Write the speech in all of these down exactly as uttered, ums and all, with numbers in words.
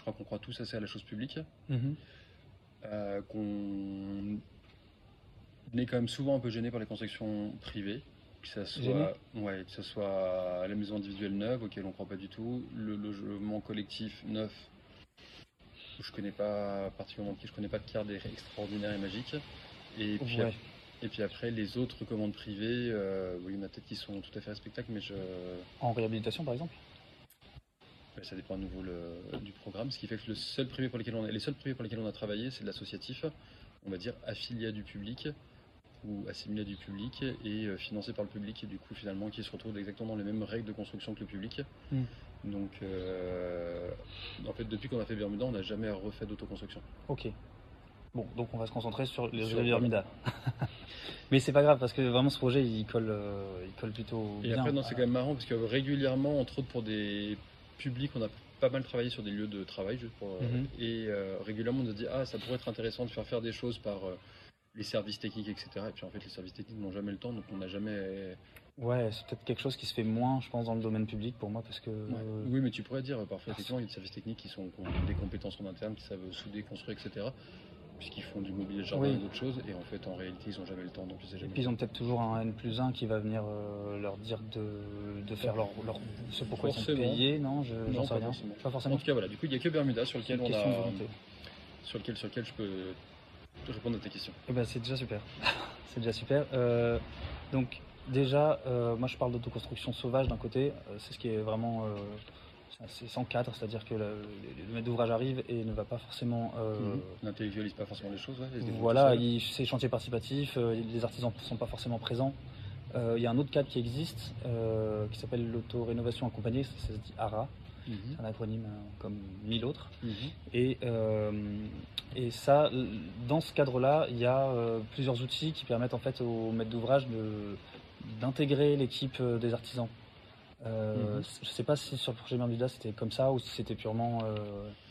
crois qu'on croit tous assez à la chose publique, Mhm. euh, qu'on est quand même souvent un peu gêné par les constructions privées, que ça Gêné? soit, ouais, que ce soit la maison individuelle neuve, auquel on croit pas du tout, le logement collectif neuf, où je connais pas particulièrement, je connais pas de cadre extraordinaire et magique. Et puis, ap- Ouais. et puis après, les autres commandes privées, euh, oui, il y en a peut-être qui sont tout à fait respectables, mais je, En réhabilitation, par exemple? ouais, ça dépend à nouveau le- du programme. Ce qui fait que le seul privé pour lequel on a, les seuls privés pour lesquels on a travaillé, c'est de l'associatif, on va dire affilié à du public ou assimilé à du public et euh, financé par le public, et du coup, finalement, qui se retrouve exactement dans les mêmes règles de construction que le public. Hmm. Donc, euh, en fait, depuis qu'on a fait Bermuda, on n'a jamais refait d'autoconstruction. Ok. Bon, donc on va se concentrer sur les Sur, réseaux voilà. Bermuda. Mais c'est pas grave parce que vraiment ce projet il colle, euh, il colle plutôt Et bien. après, non, c'est quand même marrant parce que régulièrement, entre autres pour des publics, on a pas mal travaillé sur des lieux de travail, juste pour, euh, Mhm. et euh, régulièrement on nous a dit ah ça pourrait être intéressant de faire faire des choses par euh, les services techniques, et cetera. Et puis en fait, les services techniques n'ont jamais le temps, donc on n'a jamais. Ouais, c'est peut-être quelque chose qui se fait moins, je pense, dans le domaine public pour moi parce que. Ouais. Oui, mais tu pourrais dire, euh, parfois, Parce- effectivement, il y a des services techniques qui, sont, qui ont des compétences en interne, qui savent souder, construire, et cetera. Puisqu'ils font du mobilier de jardin et Oui. d'autres choses, et en fait, en réalité, ils n'ont jamais le temps, donc c'est Et jamais puis le ils temps. ont peut-être toujours un N plus un qui va venir euh, leur dire de, de faire leur, leur, ce pourquoi ils sont Forcément. payés, non? Je, j'en Non, sais pas rien. forcément. Pas En forcément. tout cas, voilà, du coup, il n'y a que Bermuda sur C'est lequel une on question de a. volonté. Sur lequel, sur lequel je peux répondre à ta question. Eh ben, c'est déjà super. C'est déjà super. Euh, donc déjà, euh, moi je parle d'autoconstruction sauvage d'un côté, euh, c'est ce qui est vraiment euh, c'est c'est sans cadre, c'est-à-dire que le, le- le maître d'ouvrage arrive et ne va pas forcément. euh, Mhm. N'intellectualise pas forcément les choses, ouais, et se débrouille Voilà, tout seul. il- c'est chantier participatif, euh, les artisans ne sont pas forcément présents. Euh, Il y a un autre cadre qui existe euh, qui s'appelle l'auto-rénovation accompagnée, ça, ça se dit ARA, Mhm. c'est un acronyme euh, comme mille autres. Mhm. Et, euh, et ça, l- dans ce cadre-là, il y a euh, plusieurs outils qui permettent en fait aux maîtres d'ouvrage de, d'intégrer l'équipe euh, des artisans. Euh, Mhm. Je ne sais pas si sur le projet Bermuda c'était comme ça ou si c'était purement. euh,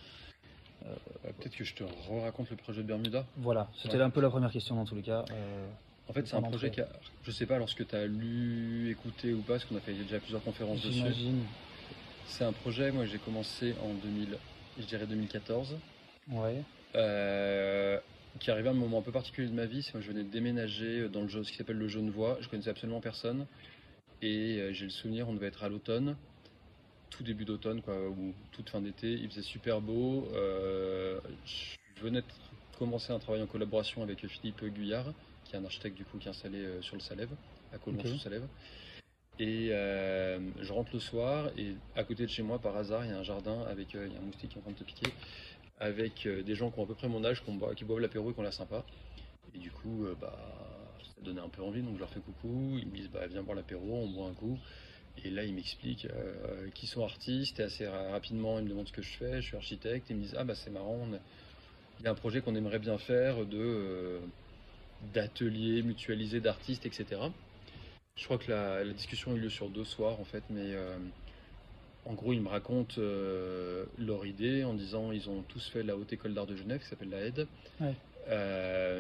Euh, Peut-être que je te raconte le projet de Bermuda. voilà, c'était Ouais. un peu la première question dans tous les cas. euh, En fait, c'est un Pendant projet que- qui a, je sais pas lorsque tu as lu, écouté ou pas, parce qu'on a fait déjà plusieurs conférences dessus. J'imagine. C'est un projet, moi j'ai commencé en deux mille, je dirais deux mille quatorze, Ouais. euh, qui arrivait à un moment un peu particulier de ma vie. C'est moi je venais de déménager dans le jeu, ce qui s'appelle le Genevois. Je connaissais absolument personne. Et euh, j'ai le souvenir, on devait être à l'automne, tout début d'automne, quoi, ou toute fin d'été. Il faisait super beau. Euh, je venais de commencer un travail en collaboration avec Philippe Guyard, qui est un architecte du coup qui est installé euh, sur le Salève, à Collonges Ok. sous Salève. Et euh, je rentre le soir et à côté de chez moi, par hasard, il y a un jardin avec, euh, il y a un moustique qui est en train de te piquer, avec euh, des gens qui ont à peu près mon âge, qui, ont bo- qui boivent l'apéro et qui ont l'air sympa. Et du coup, euh, bah, ça donnait un peu envie, donc je leur fais coucou. Ils me disent, bah, viens boire l'apéro, on boit un coup. Et là, ils m'expliquent euh, qu'ils sont artistes et assez ra- rapidement, ils me demandent ce que je fais. Je suis architecte. Ils me disent, ah bah c'est marrant, on a- il y a un projet qu'on aimerait bien faire de euh, d'ateliers mutualisés d'artistes, et cetera. Je crois que la, la discussion a eu lieu sur deux soirs en fait, mais euh, en gros, ils me racontent euh, leur idée en disant ils ont tous fait la Haute École d'Art de Genève qui s'appelle la H E D. Ouais. Euh,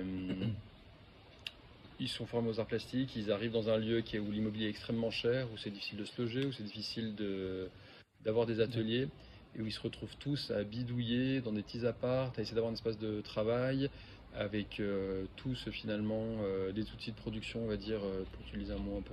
ils sont formés aux arts plastiques, ils arrivent dans un lieu qui est, où l'immobilier est extrêmement cher, où c'est difficile de se loger, où c'est difficile de, d'avoir des ateliers, et où ils se retrouvent tous à bidouiller dans des petits apparts, à essayer d'avoir un espace de travail, avec euh, tous finalement euh, des outils de production, on va dire, euh, pour utiliser un mot un peu,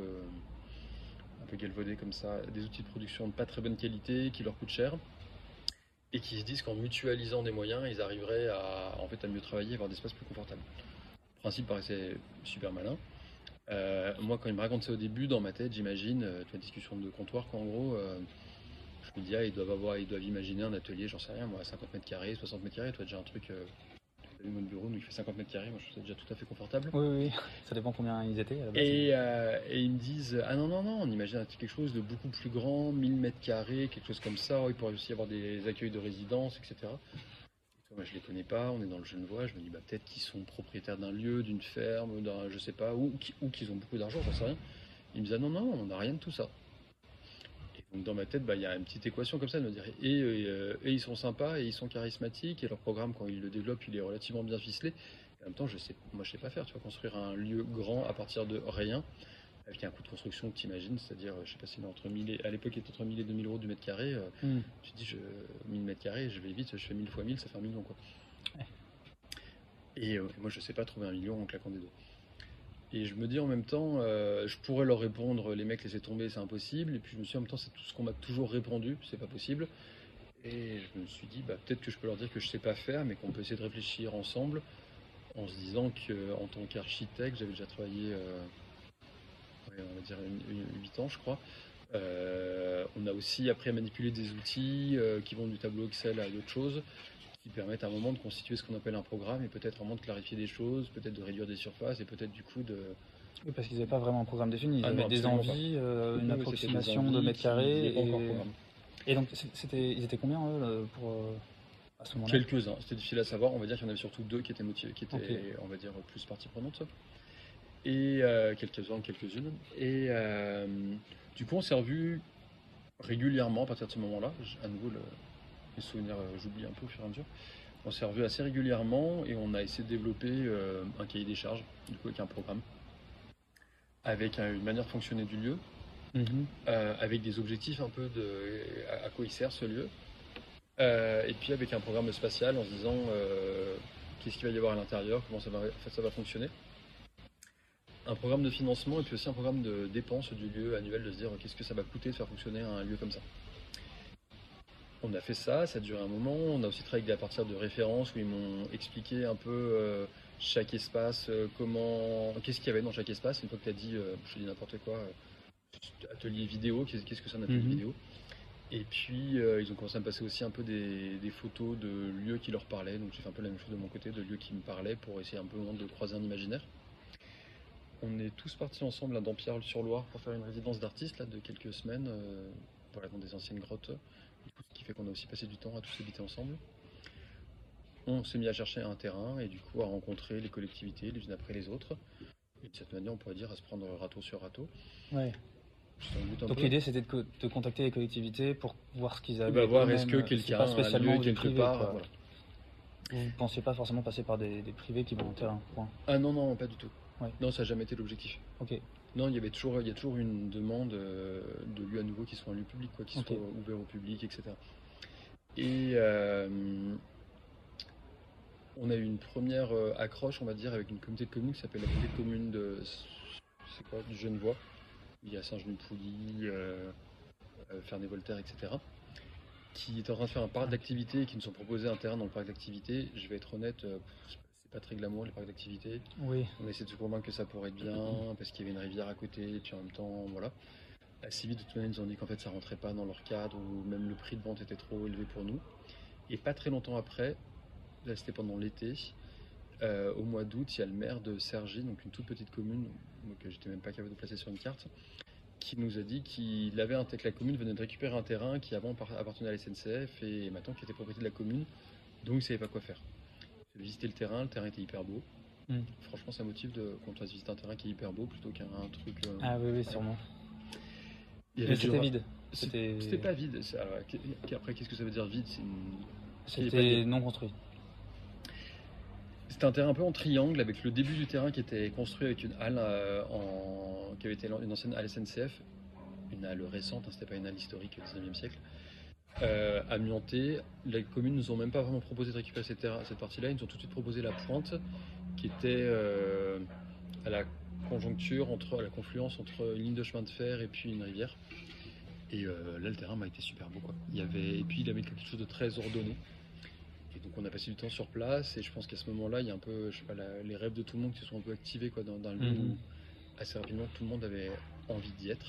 un peu galvaudé comme ça, des outils de production de pas très bonne qualité, qui leur coûtent cher, et qui se disent qu'en mutualisant des moyens, ils arriveraient à, en fait, à mieux travailler et avoir des espaces plus confortables. Le principe paraissait super malin. Euh, moi, quand il me raconte ça au début, dans ma tête, j'imagine, euh, tu vois, discussion de comptoir, quoi, en gros, euh, je me dis, ah, ils doivent avoir, ils doivent imaginer un atelier, j'en sais rien, moi, cinquante mètres carrés, soixante mètres carrés, toi, déjà un truc, euh, t'as vu mon bureau, nous, il fait cinquante mètres carrés, moi, je trouve ça déjà tout à fait confortable. Oui, oui, oui. Ça dépend combien ils étaient à la base. Et, euh, et ils me disent, ah non, non, non, on imagine un- quelque chose de beaucoup plus grand, mille mètres carrés, quelque chose comme ça, il pourrait aussi y avoir des accueils de résidence, et cetera. Moi, je les connais pas, on est dans le Genevois, je me dis bah, peut-être qu'ils sont propriétaires d'un lieu, d'une ferme, d'un je sais pas, ou, qui- ou qu'ils ont beaucoup d'argent, j'en sais rien. Ils me disent ah non, non, on n'a rien de tout ça. Et donc dans ma tête, bah, il y a une petite équation comme ça, de me dire et, euh, et ils sont sympas, et ils sont charismatiques, et leur programme, quand ils le développent, il est relativement bien ficelé. Et en même temps, je sais, moi je sais pas faire, tu vois, construire un lieu grand à partir de rien. avec un coût de construction que tu imagines, c'est-à-dire, je sais pas si entre mille et, à l'époque, il était entre mille et deux mille euros du mètre carré. Euh, Mm. tu te dis, je, mille mètres carrés, je vais vite, je fais mille fois mille, ça fait un million, quoi. Ouais. Et euh, moi, je sais pas trouver un million en claquant des doigts. Et je me dis en même temps, euh, je pourrais leur répondre, les mecs, laissez tomber, c'est impossible. Et puis je me suis dit en même temps, c'est tout ce qu'on m'a toujours répondu, c'est pas possible. Et je me suis dit, bah, peut-être que je peux leur dire que je sais pas faire, mais qu'on peut essayer de réfléchir ensemble, en se disant qu'en tant qu'architecte, j'avais déjà travaillé, euh, ouais, on va dire, huit ans, je crois. Euh, on a aussi appris à manipuler des outils euh, qui vont du tableau Excel à d'autres choses, qui permettent à un moment de constituer ce qu'on appelle un programme et peut-être un moment de clarifier des choses, peut-être de réduire des surfaces et peut-être du coup de... Oui, parce qu'ils n'avaient pas vraiment un programme défini. Ils Ah avaient non, des absolument envies, euh, une Oui, oui, c'était des approximation envies de mètres qui carrés. n'avaient pas encore Et, programme. et donc, c'est- c'était, ils étaient combien, eux, le- pour, euh, à ce moment-là? Quelques-uns, c'était difficile à savoir. On va dire qu'il y en avait surtout deux qui étaient motivés, qui étaient, Ok. on va dire, plus partie prenante. Et euh, quelques-uns, quelques-unes. Et euh, du coup, on s'est revus régulièrement à partir de ce moment-là. J- À nouveau, le- les souvenirs, euh, j'oublie un peu au fur et à mesure. On s'est revus assez régulièrement et on a essayé de développer euh, un cahier des charges, du coup, avec un programme, avec euh, une manière de fonctionner du lieu, Mhm. euh, avec des objectifs un peu de à, à quoi il sert ce lieu. Euh, et puis avec un programme spatial en se disant euh, qu'est-ce qu'il va y avoir à l'intérieur, comment ça va, ça va fonctionner. Un programme de financement et puis aussi un programme de dépenses du lieu annuel, de se dire qu'est-ce que ça va coûter de faire fonctionner un lieu comme ça. On a fait ça, ça a duré un moment. On a aussi travaillé à partir de références où ils m'ont expliqué un peu euh, chaque espace, euh, comment, qu'est-ce qu'il y avait dans chaque espace. Une fois que tu as dit, euh, je te dis n'importe quoi, euh, atelier vidéo, qu'est-ce qu'est-ce que c'est un atelier Mhm. vidéo. Et puis euh, ils ont commencé à me passer aussi un peu des, des photos de lieux qui leur parlaient. Donc j'ai fait un peu la même chose de mon côté, de lieux qui me parlaient pour essayer un peu de croiser un imaginaire. On est tous partis ensemble à Dampierre-sur-Loire pour faire une résidence d'artiste là, de quelques semaines, euh, voilà, dans des anciennes grottes. Du coup, ce qui fait qu'on a aussi passé du temps à tous habiter ensemble. On s'est mis à chercher un terrain et du coup à rencontrer les collectivités les unes après les autres. Et de cette manière, on pourrait dire à se prendre râteau sur râteau. Ouais. C'est un but un Donc peu. l'idée, c'était de, co- de contacter les collectivités pour voir ce qu'ils Et avaient. bah, voir est-ce eux-mêmes. que C'est quelqu'un pas a un spécialement lieu du quelque privé, part. quoi. Voilà. Vous ne pensiez pas forcément passer par des, des privés qui vont en terrain. Point. Ah non, non, pas du tout. Ouais. Non, ça n'a jamais été l'objectif. Ok. Non, il y avait toujours, il y a toujours une demande euh, de lieux à nouveau qui soient un lieu public, quoi, qui Ok. soient ouverts au public, et cetera. Et euh, on a eu une première euh, accroche, on va dire, avec une communauté de communes qui s'appelle la communauté de communes de, c'est quoi, du Genevois. Il y a Saint-Genis-Pouilly, euh, euh, Ferney-Voltaire, et cetera. Qui est en train de faire un parc d'activités et qui nous ont proposé un terrain dans le parc d'activités. Je vais être honnête, euh, c'est pas très glamour les parcs d'activités. Oui. On a essayé de se convaincre que ça pourrait être bien, parce qu'il y avait une rivière à côté, et puis en même temps, voilà. Assez vite, de toute manière, ils nous ont dit qu'en fait, ça rentrait pas dans leur cadre, ou même le prix de vente était trop élevé pour nous. Et pas très longtemps après, là c'était pendant l'été, euh, au mois d'août, il y a le maire de Cergy, donc une toute petite commune, que j'étais même pas capable de placer sur une carte, qui nous a dit qu'il avait un, que la commune venait de récupérer un terrain qui avant appartenait à la S N C F et maintenant qui était propriété de la commune, donc il savait pas quoi faire. J'ai visité le terrain, le terrain était hyper beau. Mm. Franchement, ça motive de, qu'on fasse visiter un terrain qui est hyper beau plutôt qu'un un truc. euh, Ah oui, oui, voilà. sûrement. Il y Mais avait du c'était ra- vide. C'était C'était c'était pas vide. ça- qu'- Après, qu'est-ce que ça veut dire vide? C'est une- c'était non construit. C'était un terrain un peu en triangle avec le début du terrain qui était construit avec une halle euh, en... qui avait été une ancienne halle S N C F, une halle récente, hein, c'était pas une halle historique du dix-neuvième siècle, euh, amiantée. Les communes nous ont même pas vraiment proposé de récupérer cette, terrain- cette partie-là, ils nous ont tout de suite proposé la pointe qui était euh, à la conjoncture, entre, à la confluence entre une ligne de chemin de fer et puis une rivière. Et euh, là, le terrain m'a été super beau, quoi. Il y avait... Et puis, il avait quelque chose de très ordonné. Et donc, on a passé du temps sur place. Et je pense qu'à ce moment-là, il y a un peu, je sais pas, la- les rêves de tout le monde qui se sont un peu activés, quoi, dans, dans le lieu Mhm. où assez rapidement tout le monde avait envie d'y être.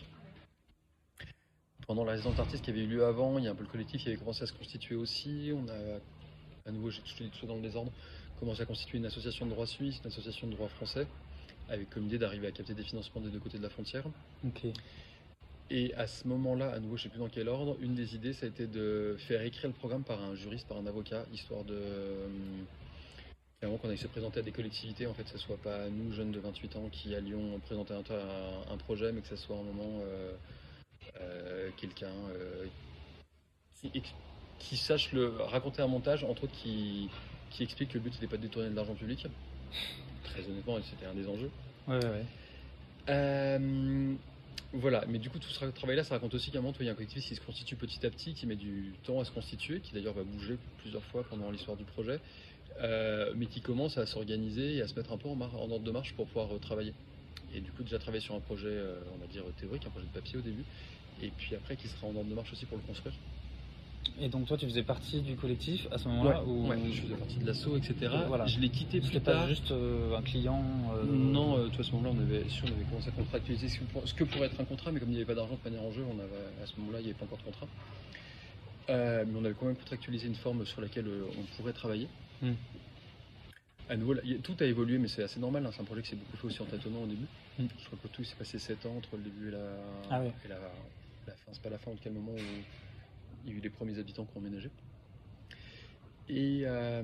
Pendant la résidence d'artiste qui avait eu lieu avant, il y a un peu le collectif qui avait commencé à se constituer aussi. On a, à nouveau, je te dis tout ça dans le désordre, commencé à constituer une association de droit suisse, une association de droit français, avec comme idée d'arriver à capter des financements des deux côtés de la frontière. Ok. Et à ce moment-là, à nouveau, je ne sais plus dans quel ordre, une des idées, ça a été de faire écrire le programme par un juriste, par un avocat, histoire de. euh, Vraiment qu'on aille se présenter à des collectivités, en fait, que ce soit pas nous, jeunes de vingt-huit ans, qui allions présenter un, un- un projet, mais que ce soit un moment euh, euh, quelqu'un euh, qui, ex- qui sache le, raconter un montage, entre autres qui, qui explique que le but, c'était pas de détourner de l'argent public. Très honnêtement, et c'était un des enjeux. Ouais, ouais, ouais. Euh, voilà, mais du coup, tout ce travail-là, ça raconte aussi qu'à un moment, il y a un collectif qui se constitue petit à petit, qui met du temps à se constituer, qui d'ailleurs va bouger plusieurs fois pendant l'histoire du projet, euh, mais qui commence à s'organiser et à se mettre un peu en, mar- en ordre de marche pour pouvoir euh, travailler. Et du coup, déjà travailler sur un projet, euh, on va dire théorique, un projet de papier au début, et puis après qui sera en ordre de marche aussi pour le construire. Et donc toi tu faisais partie du collectif à ce Ouais, moment-là ou... ouais, je faisais partie de l'assaut, et cetera. Voilà. Je l'ai quitté plus C'était tard. pas juste euh, un client euh, Non, euh, toi, à ce moment-là, on avait, si, on avait commencé à contractualiser ce que, pour- ce que pourrait être un contrat, mais comme il n'y avait pas d'argent de manière en jeu, on avait, à ce moment-là, il n'y avait pas encore de contrat. Euh, mais on avait quand même contractualisé une forme sur laquelle euh, on pourrait travailler. Hmm. À nouveau, là, y a- tout a évolué, mais c'est assez normal. Hein, c'est un projet qui s'est beaucoup fait aussi en tâtonnant au début. Hmm. Je crois que tout s'est passé sept ans entre le début et la, Ah ouais. et la, la fin. C'est pas la fin, en tout cas, le moment où il y a eu les premiers habitants qui ont emménagé. Et, euh,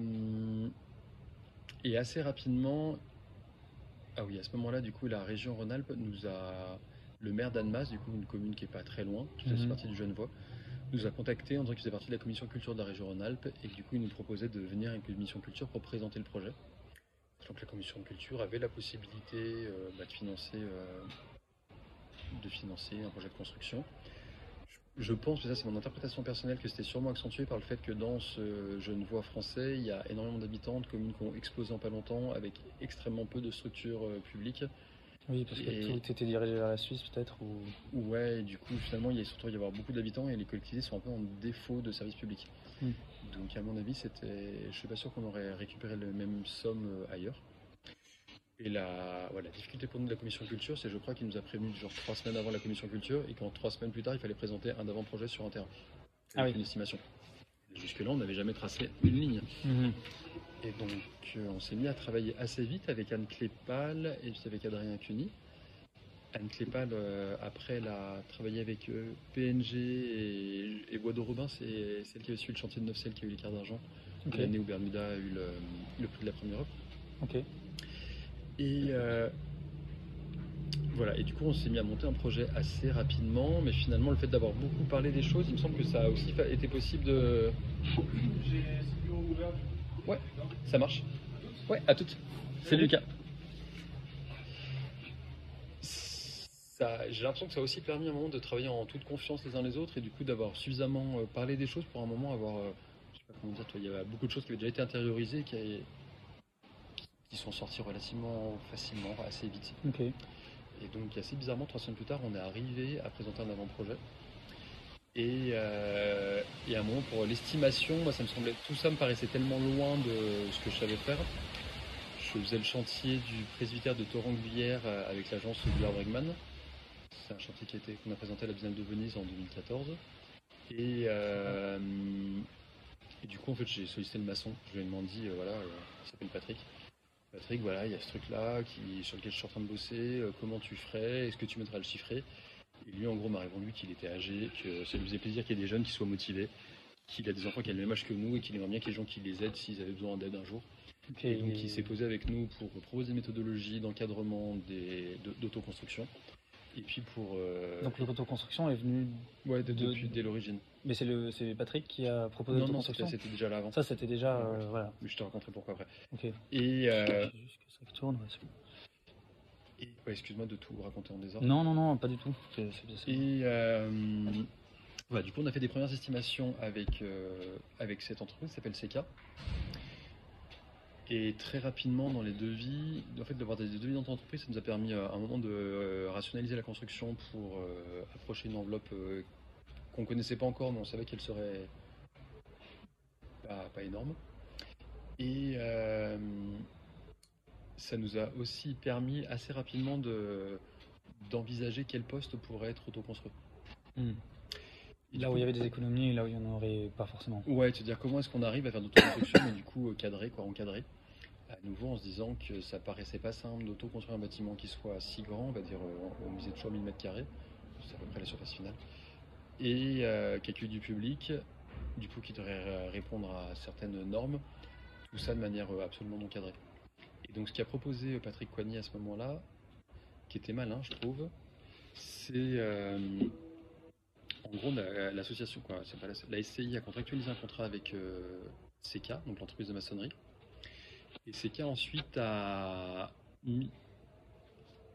et assez rapidement, ah oui, à ce moment-là, du coup, la région Rhône-Alpes nous a, le maire d'Annemasse, du coup, une commune qui est pas très loin, qui fait aussi Mhm. partie du Genevois, nous a contacté en disant qu'il faisait partie de la commission culture de la région Rhône-Alpes et que du coup, il nous proposait de venir à une commission culture pour présenter le projet. Donc la commission de culture avait la possibilité euh, bah, de financer, euh, de financer un projet de construction. Je pense, mais ça c'est mon interprétation personnelle, que c'était sûrement accentué par le fait que dans ce Genevois français, il y a énormément d'habitants, de communes qui ont explosé en pas longtemps, avec extrêmement peu de structures euh, publiques. Oui, parce que Et- tout était dirigé vers la Suisse peut-être ou... Ouais, et du coup, finalement, il y a surtout y avoir beaucoup d'habitants et les collectivités sont un peu en défaut de services publics. Mm. Donc, à mon avis, c'était, je suis pas sûr qu'on aurait récupéré la même somme euh, ailleurs. Et la, voilà, la difficulté pour nous de la commission culture, c'est je crois qu'il nous a prévenu genre trois semaines avant la commission culture et qu'en trois semaines plus tard, il fallait présenter un avant-projet sur un terrain. Ah Avec oui. une estimation. Et jusque-là, on n'avait jamais tracé une ligne. Mhm. Et donc, euh, on s'est mis à travailler assez vite avec Anne Clépal et puis avec Adrien Cuny. Anne Clépal, euh, après, elle a travaillé avec euh, P N G et, et Bois de Robin, c'est celle qui avait suivi le chantier de Neufcelles qui a eu l'écart d'argent. Ok. L'année où Bermuda a eu le, le prix de la première offre. Ok. Et euh, voilà, et du coup, on s'est mis à monter un projet assez rapidement, mais finalement, le fait d'avoir beaucoup parlé des choses, il me semble que ça a aussi fa- été possible de. J'ai ce bureau ouvert du coup. Ouais, ça marche. Ouais, à toutes. C'est Lucas. Ça- J'ai l'impression que ça a aussi permis à un moment de travailler en toute confiance les uns les autres et du coup d'avoir suffisamment euh, parlé des choses pour un moment avoir, euh, je sais pas comment dire, toi, il y a beaucoup de choses qui avaient déjà été intériorisées qui, avaient- qui sont sorties relativement facilement, assez vite. Ok. Et donc assez bizarrement, trois semaines plus tard, on est arrivé à présenter un avant-projet. Et, euh, et à un moment pour l'estimation, moi ça me semblait, tout ça me paraissait tellement loin de ce que je savais faire. Je faisais le chantier du presbytère de Torrenglière euh, avec l'agence Guillaume Bregman. C'est un chantier qui a été, qu'on a présenté à la Biennale de Venise en deux mille quatorze. Et, euh, et du coup, en fait, j'ai sollicité le maçon. Je lui ai demandé, euh, voilà, euh, il s'appelle Patrick. Patrick, voilà, il y a ce truc-là qui, sur lequel je suis en train de bosser. euh, comment tu ferais? Est-ce que tu m'aideras à le chiffrer? Et lui, en gros, m'a répondu qu'il était âgé, que ça lui faisait plaisir qu'il y ait des jeunes qui soient motivés, qu'il a des enfants qui ont le même âge que nous et qu'il aimerait bien qu'il y ait des gens qui les aident s'ils avaient besoin d'aide un jour. Ok. Et donc, il s'est posé avec nous pour proposer des méthodologies d'encadrement des- de- d'autoconstruction. Et puis pour. euh, Donc l'autoconstruction est venue... ouais, de- de- depuis dès l'origine. Mais c'est le c'est Patrick qui a proposé Non, non, c'était l'autoconstruction. c'était déjà là avant. Ça c'était déjà... Ouais, euh, ouais. voilà. Mais je te raconterai pourquoi après. Ok. Et. euh, Faut juste que ça tourne. ouais, c'est bon. et- ouais, excuse-moi de tout raconter en désordre. Non, non, non, pas du tout. C'est c'est bien ça. Et. euh, voilà, du coup, on a fait des premières estimations avec, euh, avec cette entreprise qui s'appelle Seca. Et très rapidement, dans les devis, en fait, d'avoir des devis dans notre entreprise, ça nous a permis euh, à un moment de euh, rationaliser la construction pour euh, approcher une enveloppe euh, qu'on connaissait pas encore, mais on savait qu'elle serait pas, pas énorme. Et euh, ça nous a aussi permis assez rapidement de, d'envisager quel poste pourrait être autoconstruit. Hmm. Et du Là où coup- il y avait des économies et là où il n'y en aurait pas forcément. Ouais, te dire comment est-ce qu'on arrive à faire de l'autoconstruction, mais du coup euh, cadré, quoi, encadré. À nouveau en se disant que ça paraissait pas simple d'auto-construire un bâtiment qui soit si grand, on va dire euh, on misait toujours mille mètres carrés, c'est à peu près la surface finale, et euh, qui accueille du public, du coup qui devrait euh, répondre à certaines normes, tout ça de manière euh, absolument non cadrée. Et donc ce qu'a proposé euh, Patrick Coigny à ce moment-là, qui était malin je trouve, c'est euh, en gros la- l'association, quoi, c'est pas la, la S C I a contractualisé un contrat avec euh, Seca, donc l'entreprise de maçonnerie. Et Seca ensuite a mis,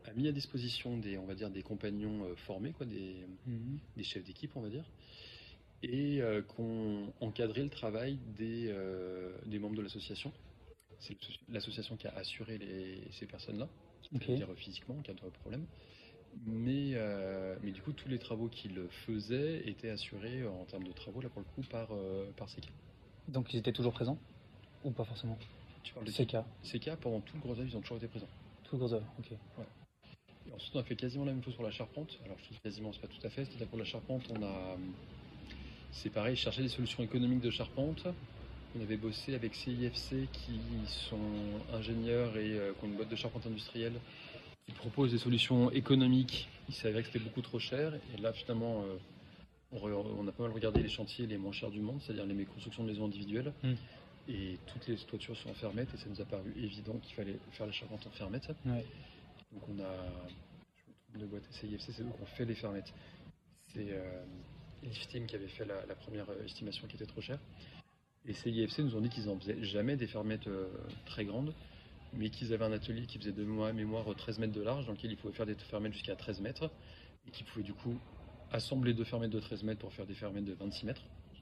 a mis à disposition des, on va dire, des compagnons euh, formés, quoi, des, Mhm. des chefs d'équipe, on va dire, et euh, qu'on encadrait le travail des, euh, des membres de l'association. C'est l'association qui a assuré les, ces personnes-là, Ok. c'est-à-dire physiquement, en cas de problème. Mais, euh, mais du coup, tous les travaux qu'ils faisaient étaient assurés en termes de travaux, là pour le coup, par, euh, par C K. Donc ils étaient toujours présents ou pas forcément? Tu parles de C K, C K, pendant tout le gros œuvre, ils ont toujours été présents. tout gros œuvre, ok. Et ensuite, on a fait quasiment la même chose pour la charpente. Alors, je dis quasiment, c'est pas tout à fait. C'est-à-dire pour la charpente, on a. C'est pareil, chercher des solutions économiques de charpente. On avait bossé avec C I F C qui sont ingénieurs et euh, qui ont une boîte de charpente industrielle qui propose des solutions économiques. Il s'avérait que c'était beaucoup trop cher. Et là, finalement, euh, on, re- on a pas mal regardé les chantiers les moins chers du monde, c'est-à-dire les constructions de maisons individuelles. Mm. Et toutes les toitures sont en fermette et ça nous a paru évident qu'il fallait faire la charpente en fermette. Ouais. Donc on a, je me trompe de boîte, C I F C, c'est eux qui ont fait les fermettes. C'est euh, Lifteam qui avait fait la, la première euh, estimation qui était trop chère. Et C I F C nous ont dit qu'ils n'en faisaient jamais des fermettes euh, très grandes, mais qu'ils avaient un atelier qui faisait de mémoire, mémoire treize mètres de large, dans lequel il pouvait faire des fermettes jusqu'à treize mètres, et qui pouvaient du coup assembler deux fermettes de treize mètres pour faire des fermettes de vingt-six mètres.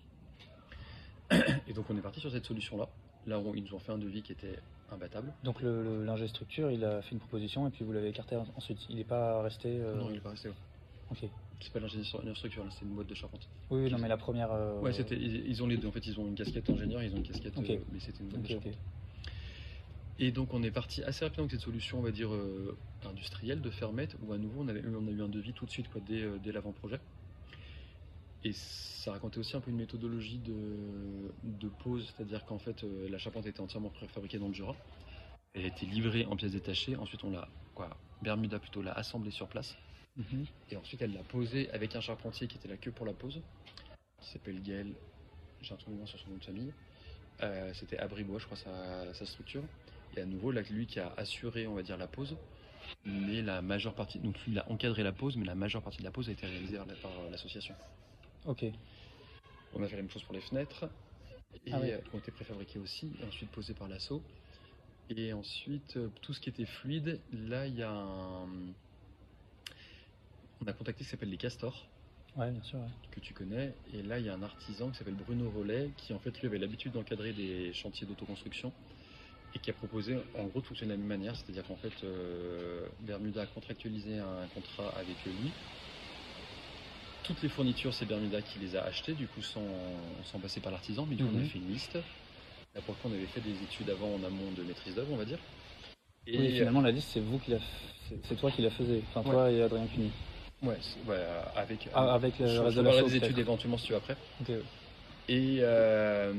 Et donc on est parti sur cette solution-là. Là, on- ils nous ont fait un devis qui était imbattable. Donc le, le- l'ingé structure, il a fait une proposition et puis vous l'avez écarté ensuite. Il n'est pas resté. euh, Non, il est pas resté là. Ok. C'est pas l'ingénieur structure, là, c'est une boîte de charpente. Oui, oui, non, mais la première. euh, Ouais, c'était, ils, ils ont les deux. En fait, ils ont une casquette ingénieur, ils ont une casquette, Ok. euh, mais c'était une boîte Ok, de ok. charpente. Et donc, on est parti assez rapidement avec cette solution, on va dire, euh, industrielle de fermette, où à nouveau, on, avait, eu- on a eu un devis tout de suite, quoi, dès, euh, dès l'avant-projet. Et ça racontait aussi un peu une méthodologie de, de pose, c'est-à-dire qu'en fait, euh, la charpente était entièrement préfabriquée dans le Jura. Elle a été livrée en pièces détachées. Ensuite, on l'a, quoi, Bermuda plutôt, l'a assemblée sur place. Mhm. Et ensuite, elle l'a posée avec un charpentier qui était là que pour la pose, qui s'appelle Gaël, j'ai un trou de mémoire sur son nom de famille. Euh, c'était Abribois, je crois, sa, sa structure. Et à nouveau, là, lui qui a assuré, on va dire, la pose. Mais la majeure partie, donc lui, il a encadré la pose, mais la majeure partie de la pose a été réalisée par, par l'association. Ok. On a fait la même chose pour les fenêtres, et Ah ouais. euh, qui ont été préfabriquées aussi, et ensuite posées par l'assaut. Et ensuite, euh, tout ce qui était fluide, là, il y a un. On a contacté ce qui s'appelle les Castors, Ouais, bien sûr. Ouais. que tu connais, et là, il y a un artisan qui s'appelle Bruno Rollet, qui en fait, lui, avait l'habitude d'encadrer des chantiers d'autoconstruction, et qui a proposé, en gros, de fonctionner de la même manière, c'est-à-dire qu'en fait, euh, Bermuda a contractualisé un contrat avec lui. Toutes les fournitures, c'est Bermuda qui les a achetées, du coup, sans, sans passer par l'artisan, mais du coup, on a Mhm. fait une liste. Là, pour le coup, on avait fait des études avant en amont de maîtrise d'œuvre, on va dire. Et Oui, finalement, la liste, c'est vous qui la, f- c'est, c'est toi qui la faisais. Enfin, Ouais. toi et Adrien Cuny. ouais, c'est- ouais, euh, avec, Ah, avec le je, reste je de la reparlerai sauce, des études peut-être. éventuellement si tu veux après. Ok, ouais. Et euh,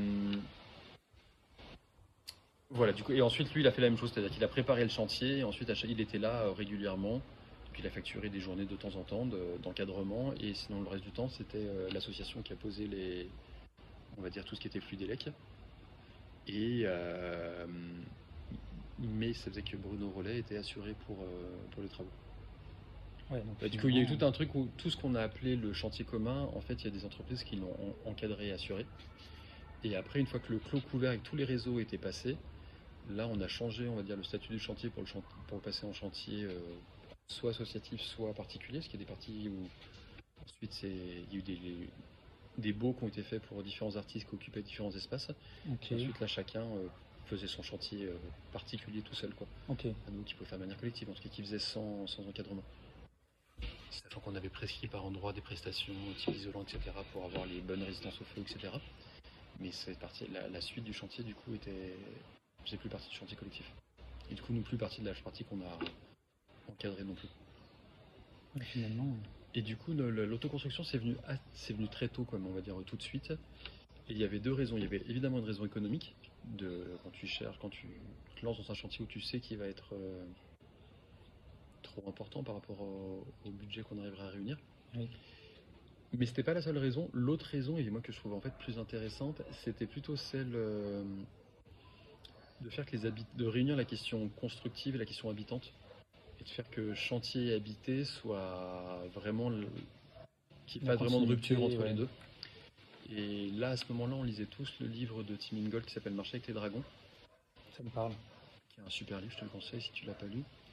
voilà, du coup, et ensuite lui il a fait la même chose, c'est-à-dire qu'il a préparé le chantier, et ensuite à chaque- il était là euh, régulièrement, donc il a facturé des journées de temps en temps de- d'encadrement, et sinon le reste du temps c'était euh, l'association qui a posé les, on va dire tout ce qui était flux d'élec. Et euh, mais ça faisait que Bruno Rollet était assuré pour, euh, pour les travaux. Ouais, donc, Bah, du coup, il y a eu finalement, tout un truc où tout ce qu'on a appelé le chantier commun, en fait, il y a des entreprises qui l'ont en- encadré et assuré. Et après, une fois que le clos couvert avec tous les réseaux était passé, là, on a changé, on va dire, le statut du chantier pour le, chan- pour le passer en chantier euh, soit associatif, soit particulier, parce qu'il y a des parties où ensuite c'est, il y a eu des, des baux qui ont été faits pour différents artistes qui occupaient différents espaces. Ok. Et ensuite, là, chacun euh, faisait son chantier euh, particulier tout seul, quoi. Ok. À nous qui pouvait faire de manière collective, en tout cas qui faisait sans, sans encadrement. Sachant qu'on avait prescrit par endroit des prestations type isolant, et cetera, pour avoir les bonnes résistances au feu, et cetera. Mais cette partie, la, la suite du chantier, du coup, était, faisait plus partie du chantier collectif. Et du coup, non plus partie de la partie qu'on a encadrée non plus. Ouais, finalement. Et du coup, le- le- l'autoconstruction, c'est venu, à- c'est venu très tôt, comme on va dire tout de suite. Et il y avait deux raisons. Il y avait évidemment une raison économique, de quand tu cherches, quand tu te lances dans un chantier où tu sais qu'il va être euh, trop important par rapport au, au budget qu'on arrivera à réunir. Oui. Mais c'était pas la seule raison. L'autre raison, et moi que je trouve en fait plus intéressante, c'était plutôt celle euh, de faire que les habit- de réunir la question constructive et la question habitante, et de faire que chantier et habité soit vraiment le- qu'il n'y ait La pas vraiment de continuité, rupture entre ouais. les deux. Et là, à ce moment-là, on lisait tous le livre de Tim Ingold qui s'appelle Marcher avec les dragons, Ça me parle. qui est un super livre, je te le conseille si tu l'as pas lu.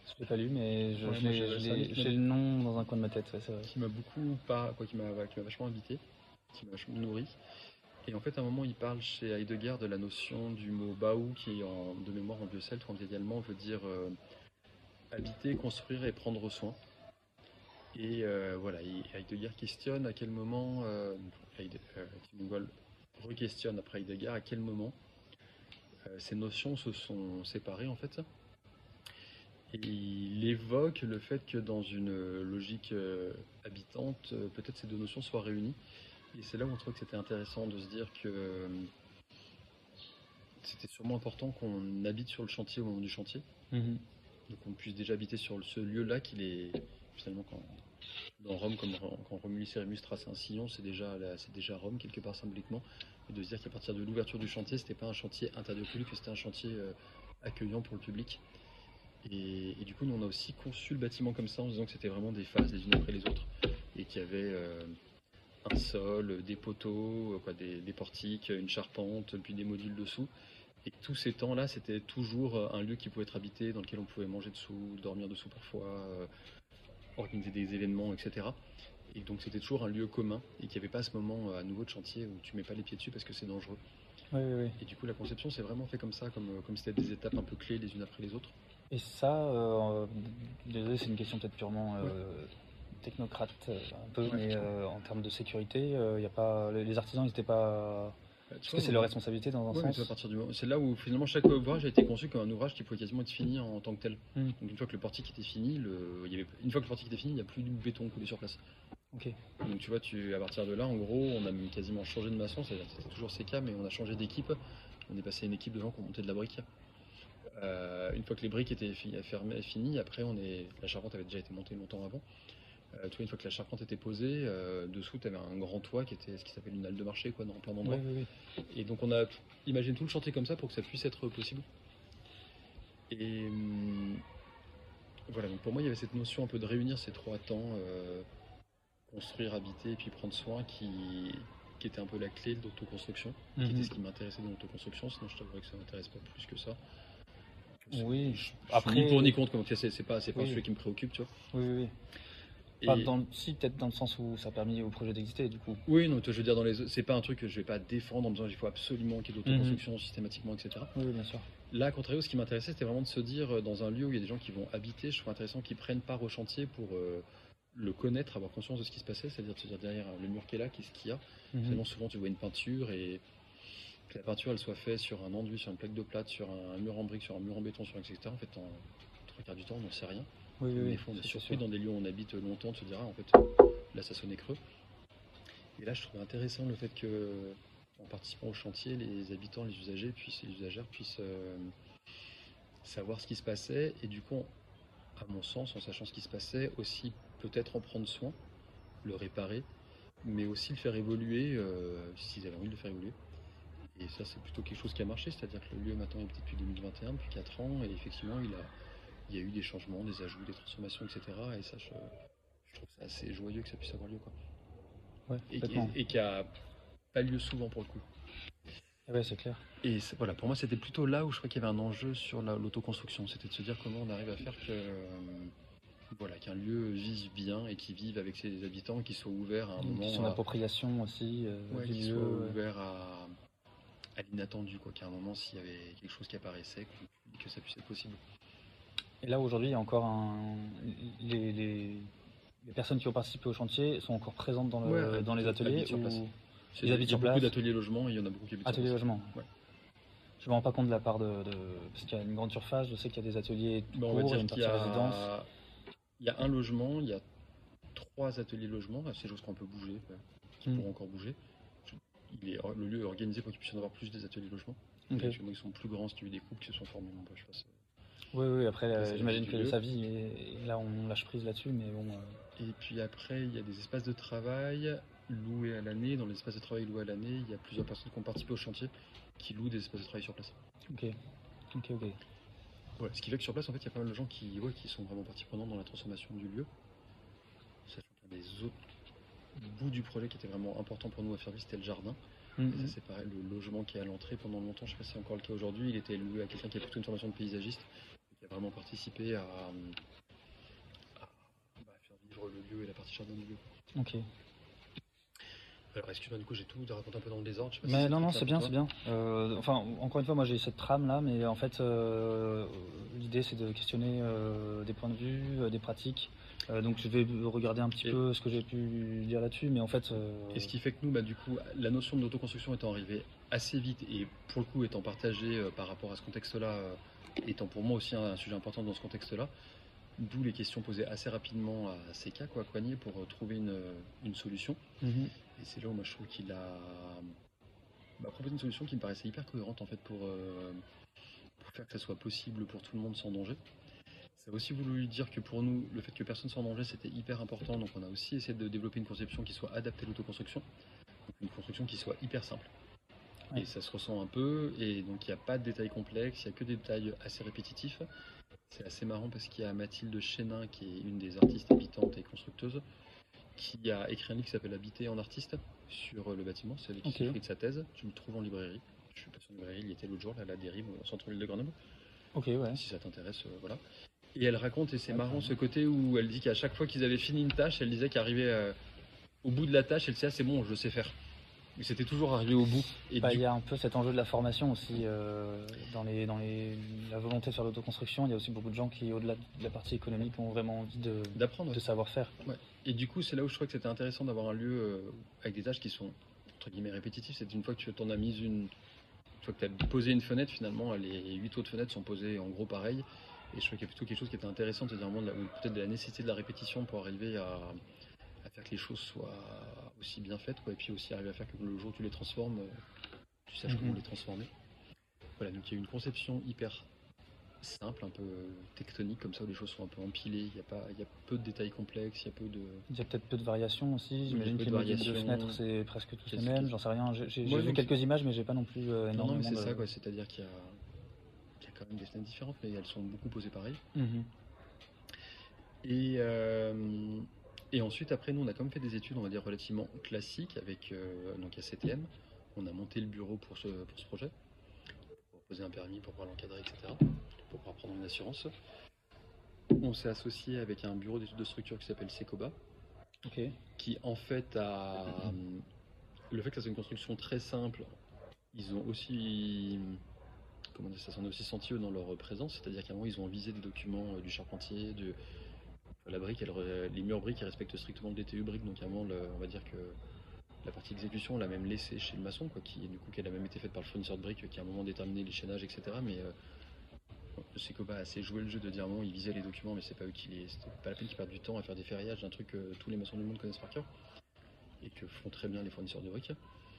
Je l'ai pas lu, mais je- Ouais, je moi, l'ai- j'ai- je c'est un l'ai- livre qui j'ai m'a- le nom dans un coin de ma tête, ouais, c'est vrai. qui m'a beaucoup pas quoi qui m'a ouais, qui m'a vachement invité, qui m'a vachement nourri. Et en fait, à un moment, il parle chez Heidegger de la notion du mot Bau, qui en, de mémoire en vieux celte ou en vieil allemand veut dire euh, habiter, construire et prendre soin. Et euh, voilà, et Heidegger questionne à quel moment, euh, Heide- euh, Tim Gold re-questionne après Heidegger à quel moment euh, ces notions se sont séparées en fait. Et il évoque le fait que dans une logique euh, habitante, euh, peut-être ces deux notions soient réunies. Et c'est là où on trouve que c'était intéressant de se dire que euh, c'était sûrement important qu'on habite sur le chantier au moment du chantier. Mhm. Donc on puisse déjà habiter sur ce lieu-là qu'il est finalement quand dans Rome, comme quand Romulus et Rémus tracent un sillon, c'est déjà, là- c'est déjà Rome quelque part symboliquement. Et de se dire qu'à partir de l'ouverture du chantier, c'était pas un chantier interdit au public, mais c'était un chantier euh, accueillant pour le public. Et, et du coup, nous, on a aussi conçu le bâtiment comme ça en disant que c'était vraiment des phases les unes après les autres et qu'il y avait euh, un sol, des poteaux, euh, quoi, des, des portiques, une charpente, puis des modules dessous. Et que tous ces temps-là, c'était toujours euh, un lieu qui pouvait être habité, dans lequel on pouvait manger dessous, dormir dessous parfois, euh, organiser des événements, et cetera. Et donc c'était toujours un lieu commun et qu'il n'y avait pas ce moment euh, à nouveau de chantier où tu mets pas les pieds dessus parce que c'est dangereux. Oui, oui, oui. Et du coup, la conception s'est vraiment fait comme ça, comme, euh, comme c'était des étapes un peu clés les unes après les autres. Et ça, euh, désolé, c'est une question peut-être purement euh, technocrate, euh, un peu, Ouais. mais euh, en termes de sécurité, euh, y a pas, les les artisans n'étaient pas. Bah, tu Est-ce vois, que c'est leur responsabilité dans un ouais, mais sens? tu vois, à partir du moment- c'est là où finalement chaque ouvrage a été conçu comme un ouvrage qui pouvait quasiment être fini en, tant que tel. Hmm. Donc une fois que le portique était fini, le, il y avait, une fois que le portique était fini, il n'y a plus de béton coulé sur place. Ok. Donc tu vois, tu, à partir de là, en gros, on a même quasiment changé de maçon, c'est-à-dire que c'était toujours C K, mais on a changé d'équipe. On est passé à une équipe de gens qui ont monté de la brique. Euh, une fois que les briques étaient fi- fermées, finies, après on est, la charpente avait déjà été montée longtemps avant. Euh, tu vois, une fois que la charpente était posée, euh, dessous tu avais un grand toit qui était ce qui s'appelle une halle de marché, quoi, dans plein d'endroits. Oui, oui, oui. Et donc on a imaginé tout le chantier comme ça pour que ça puisse être possible. Et hum, voilà, donc pour moi il y avait cette notion un peu de réunir ces trois temps, euh, construire, habiter et puis prendre soin, qui, qui était un peu la clé de l'autoconstruction, qui Mhm. était ce qui m'intéressait dans l'autoconstruction, sinon je t'avouerais que ça m'intéresse pas plus que ça. Oui, Je suis après- ni pour ni contre, comme c'est c'est pas, c'est pas Oui. un sujet qui me préoccupe, tu vois. Oui, oui, oui. Et- Enfin, dans le- si, peut-être dans le sens où ça a permis au projet d'exister, du coup. Oui, non, je veux dire, dans les, c'est pas un truc que je vais pas défendre en disant qu'il faut absolument qu'il y ait de l'autoconstruction systématiquement, et cetera. Oui, oui, bien sûr. Là, à contrario, ce qui m'intéressait, c'était vraiment de se dire, euh, dans un lieu où il y a des gens qui vont habiter, je trouve intéressant qu'ils prennent part au chantier pour euh, le connaître, avoir conscience de ce qui se passait, c'est-à-dire de se dire derrière le mur qui est là, qu'est-ce qu'il y a. Mhm. Finalement, souvent, tu vois une peinture et que la peinture, elle soit faite sur un enduit, sur une plaque de plâtre, sur un mur en brique, sur un mur en béton, sur un et cetera. En fait, en trois quarts du temps, on n'en sait rien. Oui, oui, Des oui. fois, on est ça, c'est surpris sûr. dans des lieux où on habite longtemps de se dire, ah, en fait, là, ça sonnait creux. Et là, je trouvais intéressant le fait que, en participant au chantier, les habitants, les usagers, puissent, les usagères puissent euh, savoir ce qui se passait. Et du coup, à mon sens, en sachant ce qui se passait, aussi peut-être en prendre soin, le réparer, mais aussi le faire évoluer, euh, s'ils avaient envie de le faire évoluer. Et ça, c'est plutôt quelque chose qui a marché, c'est-à-dire que le lieu maintenant est habité depuis deux mille vingt et un, depuis quatre ans, et effectivement, il, a, il y a eu des changements, des ajouts, des transformations, et cetera. Et ça, je, je trouve ça assez joyeux que ça puisse avoir lieu, quoi. Ouais, Et, complètement. et, et qui a pas lieu souvent pour le coup. Ouais, c'est clair. Et c'est- voilà, pour moi, c'était plutôt là où je crois qu'il y avait un enjeu sur la- l'autoconstruction. C'était de se dire comment on arrive à faire que, euh, voilà, qu'un lieu vive bien et qui vive avec ses habitants, et qui soit ouvert à un Et puis moment. son à- appropriation aussi euh, ouais, du qui lieu. soit ouais. ouvert à, à l'inattendu, quoi. Qu'à un moment, s'il y avait quelque chose qui apparaissait, qu'on- que ça puisse être possible. Et là, aujourd'hui, il y a encore un. Les, les, les personnes qui ont participé au chantier sont encore présentes dans, le, Ouais, dans les habitent- ateliers habitent sur ou... place. C'est- Ils habitent il y a sur beaucoup place. d'ateliers logements, et il y en a beaucoup qui habitent sur Atelier place. logement. Ouais. Je me rends pas compte de la part de. de... Parce qu'il y a une grande surface, je sais qu'il y a des ateliers tout Ben, on va court, dire une qu'il y partie résidence. a, il y a un logement, il y a trois ateliers logements, c'est des choses qu'on peut bouger, quoi, qui Mm. pourront encore bouger. Je- Il est, le lieu est organisé pour qu'il puisse y en avoir plus des ateliers logements. Ok. Et actuellement, ils sont plus grands, si tu veux, des couples qui se sont formés. Bon, bah, je passe. Oui, oui, après, Ça, euh, c'est j'imagine le que lieu. sa vie, et là, on lâche prise là-dessus, mais bon. euh, Et puis après, il y a des espaces de travail loués à l'année. Dans les espaces de travail loués à l'année, il y a plusieurs personnes qui ont participé au chantier qui louent des espaces de travail sur place. Ok, ok, ok. Ouais, ce qui fait que sur place, en fait, il y a pas mal de gens qui, ouais, qui sont vraiment partie prenante dans la transformation du lieu. Sachant qu'un des autres bouts du projet qui était vraiment important pour nous à faire vivre, c'était le jardin. Et Mhm. ça, c'est pareil, le logement qui est à l'entrée pendant longtemps, je sais pas si c'est encore le cas aujourd'hui, il était loué à quelqu'un qui a plutôt une formation de paysagiste, qui qui a vraiment participé à, à, bah, faire vivre le lieu et la partie jardin du lieu. Ok. Alors excuse-moi, du coup j'ai tout raconté un peu dans le désordre. Je sais pas Mais si non, non, clair c'est pour bien, toi. c'est bien. Euh, enfin, encore une fois, moi j'ai cette trame là, mais en fait, euh, l'idée c'est de questionner euh, des points de vue, euh, des pratiques. Euh, donc je vais regarder un petit Et- peu ce que j'ai pu dire là-dessus, mais en fait. euh, Et ce qui fait que nous, bah, du coup, la notion de l'autoconstruction étant arrivée assez vite et pour le coup étant partagée euh, par rapport à ce contexte-là, euh, étant pour moi aussi un, un sujet important dans ce contexte-là, d'où les questions posées assez rapidement à Seka, quoi, à Coignet, pour euh, trouver une, une solution. mhm. Et c'est là où moi je trouve qu'il a bah, proposé une solution qui me paraissait hyper cohérente en fait pour, euh, pour faire que ça soit possible pour tout le monde sans danger. Ça a aussi voulu dire que pour nous, le fait que personne soit en danger, c'était hyper important. Donc on a aussi essayé de développer une conception qui soit adaptée à l'autoconstruction. Donc une construction qui soit hyper simple. Ouais. Et ça se ressent un peu. Et donc il n'y a pas de détails complexes, il n'y a que des détails assez répétitifs. C'est assez marrant parce qu'il y a Mathilde Chénin, qui est une des artistes habitantes et constructeuses, qui a écrit un livre qui s'appelle Habiter en artiste sur le bâtiment. C'est avec qui Ok. j'ai écrit de sa thèse. Tu le trouves en librairie. Je suis passé en librairie, il y était l'autre jour, là, à la dérive, au centre-ville de Grenoble. Ok, ouais. Si ça t'intéresse, euh, voilà. Et elle raconte, et c'est Ouais, marrant carrément. ce côté où elle dit qu'à chaque fois qu'ils avaient fini une tâche, elle disait qu'arriver euh, au bout de la tâche, elle disait ah, c'est bon, je sais faire. Mais c'était toujours arrivé au bout. Et Bah, du il y a un peu cet enjeu de la formation aussi euh, dans, les, dans les, la volonté de faire l'autoconstruction. Il y a aussi beaucoup de gens qui, au-delà de la partie économique, ont vraiment envie de, d'apprendre. de savoir faire. Ouais. Et du coup, c'est là où je trouvais que c'était intéressant d'avoir un lieu euh, avec des tâches qui sont entre guillemets répétitifs. C'est une fois que tu t'en as mis une, une fois que tu as posé une fenêtre, finalement, les huit autres fenêtres sont posées en gros pareil. Et je trouvais qu'il y a plutôt quelque chose qui était intéressant, c'est-à-dire vraiment de la- ou peut-être de la nécessité de la répétition pour arriver à, à faire que les choses soient aussi bien faites, quoi. Et puis aussi arriver à faire que le jour où tu les transformes, euh, tu saches Mhm. comment les transformer. Voilà, donc il y a une conception hyper simple, un peu tectonique, comme ça où les choses sont un peu empilées, il y a, pas, il y a peu de détails complexes, il y a peu de... Il y a peut-être peu de variations aussi. J'imagine peu que de les modules de variations. fenêtres, c'est presque tous les Qu'est-ce- mêmes. qu'est-ce- J'en sais rien. J'ai j'ai- Ouais, j'ai vu donc- quelques images, mais j'ai pas non plus euh, Non, non, énormément mais c'est de... ça, quoi. C'est-à-dire qu'il y a, qu'il y a quand même des fenêtres différentes, mais elles sont beaucoup posées pareil. Mhm. Et, euh, et ensuite, après, nous, on a quand même fait des études, on va dire, relativement classiques avec euh, donc, A C T M. On a monté le bureau pour ce, pour ce projet, pour poser un permis, pour pouvoir l'encadrer, et cetera, pour pouvoir prendre une assurance. On s'est associé avec un bureau d'études de structure qui s'appelle Secoba, Ok. qui en fait a... Le fait que ça soit une construction très simple, ils ont aussi... Comment dire, ça s'en est aussi senti eux dans leur présence, c'est-à-dire qu'à un moment ils ont visé des documents euh, du charpentier, de la brique, elle, re- les murs briques, ils respectent strictement le D T U brique, donc à un moment, le- on va dire que la partie exécution, on l'a même laissé chez le maçon, quoi, qui du coup, qu'elle a même été faite par le fournisseur de briques, qui à un moment déterminé les chaînages, et cetera. Mais euh, Secoba a assez joué le jeu de dire à un moment, ils visaient les documents, mais c'est pas eux qui les, c'était pas la peine qu'ils perdent du temps à faire des ferrillages, d'un truc que tous les maçons du monde connaissent par cœur et que font très bien les fournisseurs de briques.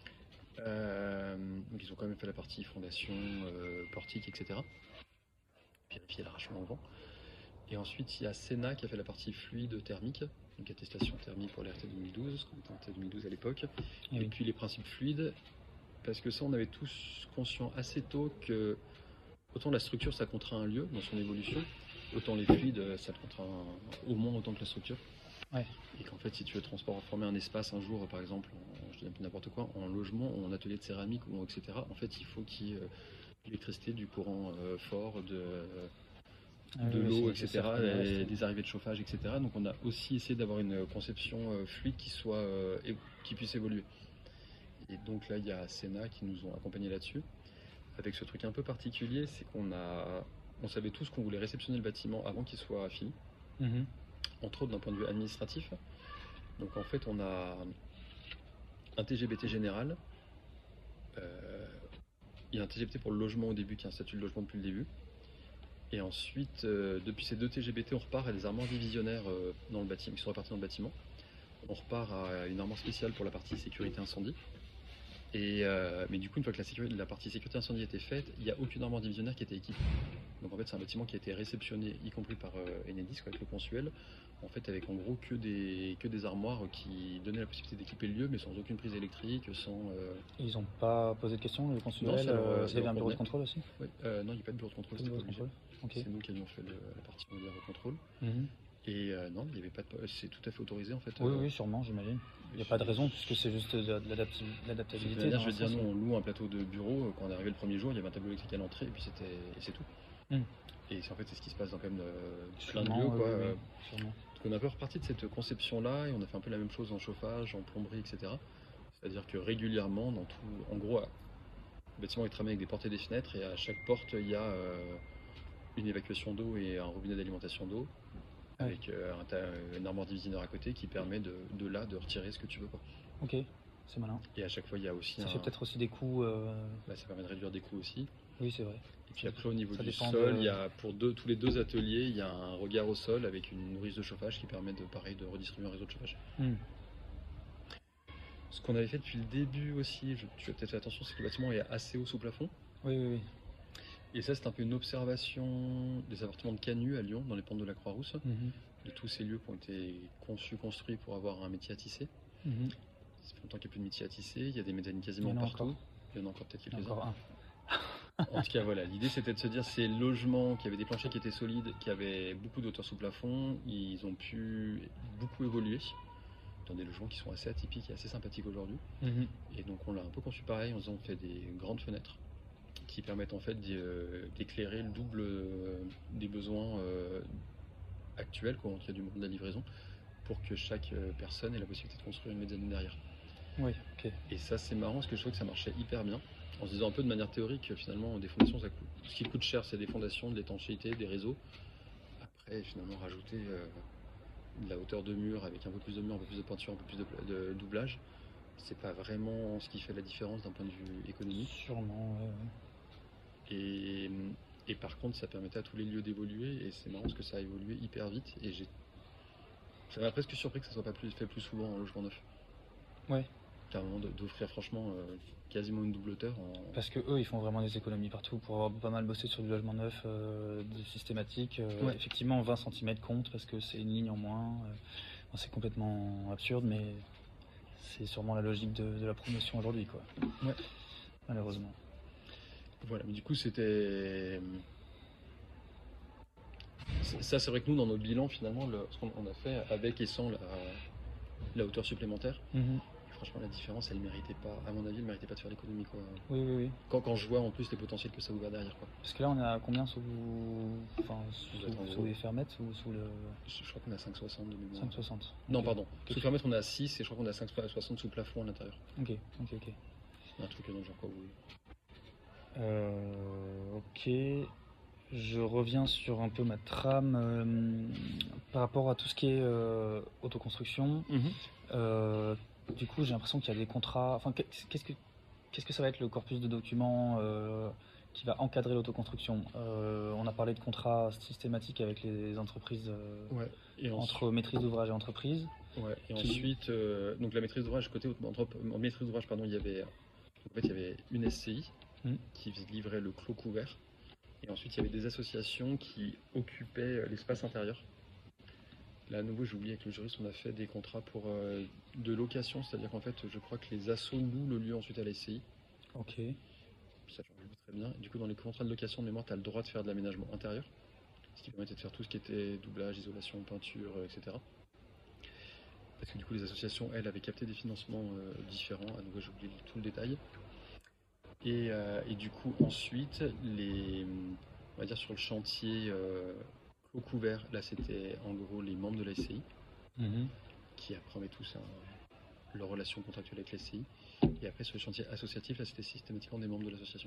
Euh, donc ils ont quand même fait la partie fondation, euh, portique, et cetera. Vérifier l'arrachement au vent. Et ensuite, il y a Sena qui a fait la partie fluide thermique, donc attestation thermique pour l'R T deux mille douze, comme était en deux mille douze à l'époque. Et Et oui. puis les principes fluides, parce que ça, on avait tous conscient assez tôt que autant la structure, ça contraint un lieu dans son évolution, autant les fluides, ça contraint au moins autant que la structure. Ouais. Et qu'en fait, si tu veux transformer un espace un jour, par exemple, en, je dis un peu n'importe quoi, en logement, ou en atelier de céramique, ou et cetera, en fait, il faut qu'il y ait euh, de l'électricité, du courant euh, fort, de, Ah de oui, l'eau, c'est- c'est et cetera, certain, et c'est- des arrivées de chauffage, et cetera. Donc on a aussi essayé d'avoir une conception euh, fluide qui soit euh, et- qui puisse évoluer. Et donc là, il y a Sena qui nous ont accompagnés là-dessus, avec ce truc un peu particulier, c'est qu'on a, on savait tous qu'on voulait réceptionner le bâtiment avant qu'il soit fini, Mhm. entre autres d'un point de vue administratif. Donc en fait, on a un T G B T général. Euh, il y a un T G B T pour le logement au début, qui est un statut de logement depuis le début. Et ensuite, euh, depuis ces deux T G B T, on repart à des armoires divisionnaires euh, dans le bâtiment, qui sont réparties dans le bâtiment. On repart à une armoire spéciale pour la partie sécurité incendie. Et, euh, mais du coup, une fois que la, sécurité, la partie sécurité incendie était faite, il n'y a aucune armoire divisionnaire qui était équipée. Donc en fait, c'est un bâtiment qui a été réceptionné, y compris par euh, Enedis, quoi, avec le consuel, en fait, avec en gros que des, que des armoires qui donnaient la possibilité d'équiper le lieu, mais sans aucune prise électrique, sans... euh, Ils n'ont pas posé de questions, le consuel. Non, ça leur- euh, ça il y avait leur un bureau de convenait. contrôle aussi. ouais, euh, non, il n'y a pas de bureau de contrôle, Pas de c'était bureau pas de obligé. contrôle. Ok. C'est nous qui avions fait le- la partie on va dire, contrôle. Mhm. Et euh, non, il y avait pas de... c'est tout à fait autorisé en fait. Oui, euh, oui, sûrement, j'imagime. Il n'y a pas de raison, puisque c'est juste de, de l'adapti- De l'adaptabilité. toute manière, dans je un veux dire, sens. nous on loue un plateau de bureau, euh, quand on est arrivé le premier jour, il y avait un tableau électrique à l'entrée, et puis c'était et c'est tout. Mm. Et c'est en fait c'est ce qui se passe dans quand même euh, plein de Sûrement, lieux, oui, quoi. oui, Euh, oui, sûrement. Donc on est un peu reparti de cette conception-là et on a fait un peu la même chose en chauffage, en plomberie, et cetera. C'est-à-dire que régulièrement, dans tout, en gros, le bâtiment est tramé avec des portes et des fenêtres et à chaque porte il y a euh, une évacuation d'eau et un robinet d'alimentation d'eau Ouais. avec euh, un, ta- une armoire divisionnaire à côté qui permet de, de là de retirer ce que tu veux, quoi. Ok, c'est malin. Et à chaque fois il y a aussi Ça un, fait peut-être aussi des coups. euh, bah, ça permet de réduire des coûts aussi. Oui, c'est vrai. Et puis après au niveau Ça du dépend sol, de- il y a pour deux, tous les deux ateliers, il y a un regard au sol avec une nourrice de chauffage qui permet de pareil de redistribuer un réseau de chauffage. Hmm. Ce qu'on avait fait depuis le début aussi, je, tu as peut-être fait attention, c'est que le bâtiment est assez haut sous plafond. Oui, oui, oui. Et ça, c'est un peu une observation des appartements de Canu à Lyon, dans les pentes de la Croix-Rousse, Mhm. de tous ces lieux qui ont été conçus, construits pour avoir un métier à tisser. Mhm. Ça fait longtemps qu'il n'y a plus de métier à tisser, il y a des mezzanines Il quasiment y en a partout. encore. Il y en a encore peut-être Il y en a quelques-uns. encore un. En tout cas, voilà, l'idée c'était de se dire ces logements qui avaient des planchers qui étaient solides, qui avaient beaucoup d'auteur sous plafond, ils ont pu beaucoup évoluer dans des logements qui sont assez atypiques et assez sympathiques aujourd'hui. Mhm. Et donc on l'a un peu conçu pareil en disant on fait des grandes fenêtres qui permettent en fait d'y- euh, d'éclairer le double euh, des besoins euh, actuels, quoi, entre du monde de la livraison, pour que chaque euh, personne ait la possibilité de construire une mezzanine derrière. Oui, ok. Et ça c'est marrant parce que je trouvais que ça marchait hyper bien. En se disant un peu de manière théorique, finalement, des fondations, ça coûte. Ce qui coûte cher, c'est des fondations, de l'étanchéité, des réseaux. Après, finalement, rajouter euh, de la hauteur de mur avec un peu plus de mur, un peu plus de peinture, un peu plus de, pla- de doublage, c'est pas vraiment ce qui fait la différence d'un point de vue économique. Sûrement, ouais, ouais. Et, et par contre, ça permettait à tous les lieux d'évoluer. Et c'est marrant parce que ça a évolué hyper vite. Et j'ai, ça m'a presque surpris que ça soit pas plus, fait plus souvent en logement neuf. Ouais. Carrément, de- d'offrir franchement euh, quasiment une double hauteur en. Parce que eux, ils font vraiment des économies partout pour avoir pas mal bossé sur du logement neuf euh, de systématique. euh, Ouais. Effectivement, vingt centimètres compte parce que c'est une ligne en moins. euh, bon, c'est complètement absurde, mais c'est sûrement la logique de, de la promotion aujourd'hui, quoi. Ouais. Malheureusement. Voilà, mais du coup, c'était. Ça, c'est vrai que nous, dans notre bilan, finalement, le- ce qu'on on a fait avec et sans la, la hauteur supplémentaire, Mhm. franchement, la différence, elle méritait pas, à mon avis, elle méritait pas de faire l'économie, quoi. Oui, oui, oui. Quand, quand je vois en plus les potentiels que ça a ouvert derrière, quoi. Parce que là, on est à combien sous, enfin, Vous êtes en sous, gros. sous les fermettes ou sous le Je, je crois qu'on est à cinq soixante de mémoire. cinq soixante? Non, Ok. pardon. Ok. Sous fermette, on est à six et je crois qu'on est à cinq soixante sous plafond à l'intérieur. Ok, ok, ok. Un truc dans le genre, quoi. Oui. Euh, ok. Je reviens sur un peu ma trame euh, par rapport à tout ce qui est euh, autoconstruction. Euh, du coup, j'ai l'impression qu'il y a des contrats. Enfin, qu'est- qu'est-ce que qu'est-ce que ça va être le corpus de documents euh, qui va encadrer l'autoconstruction? Euh, On a parlé de contrats systématiques avec les entreprises euh, Ouais. Et ensuite, entre maîtrise d'ouvrage et entreprise. ouais. Et qui- ensuite euh, donc la maîtrise d'ouvrage, côté entre- en maîtrise d'ouvrage, pardon, il y avait, en fait, il y avait une S C I Mhm. qui livrait le clos couvert. Et ensuite, il y avait des associations qui occupaient euh, l'espace intérieur. Là, à nouveau, j'ai oublié, avec le juriste, on a fait des contrats pour euh, de location, c'est-à-dire qu'en fait, je crois que les assos louent le lieu ensuite à la S C I. Ok. Ça, j'en oublie très bien. Et du coup, dans les contrats de location de mémoire, tu as le droit de faire de l'aménagement intérieur, ce qui permettait de faire tout ce qui était doublage, isolation, peinture, euh, et cetera. Parce que du coup, les associations, elles, avaient capté des financements euh, différents. À nouveau, j'ai oublié tout le détail. Et, euh, et du coup, ensuite, les, on va dire sur le chantier euh, clos couvert, là, c'était en gros les membres de la S C I Mhm. qui apprenaient tous un- leur relation contractuelle avec la S C I. Et après, sur les chantiers associatifs, là, c'était systématiquement des membres de l'association.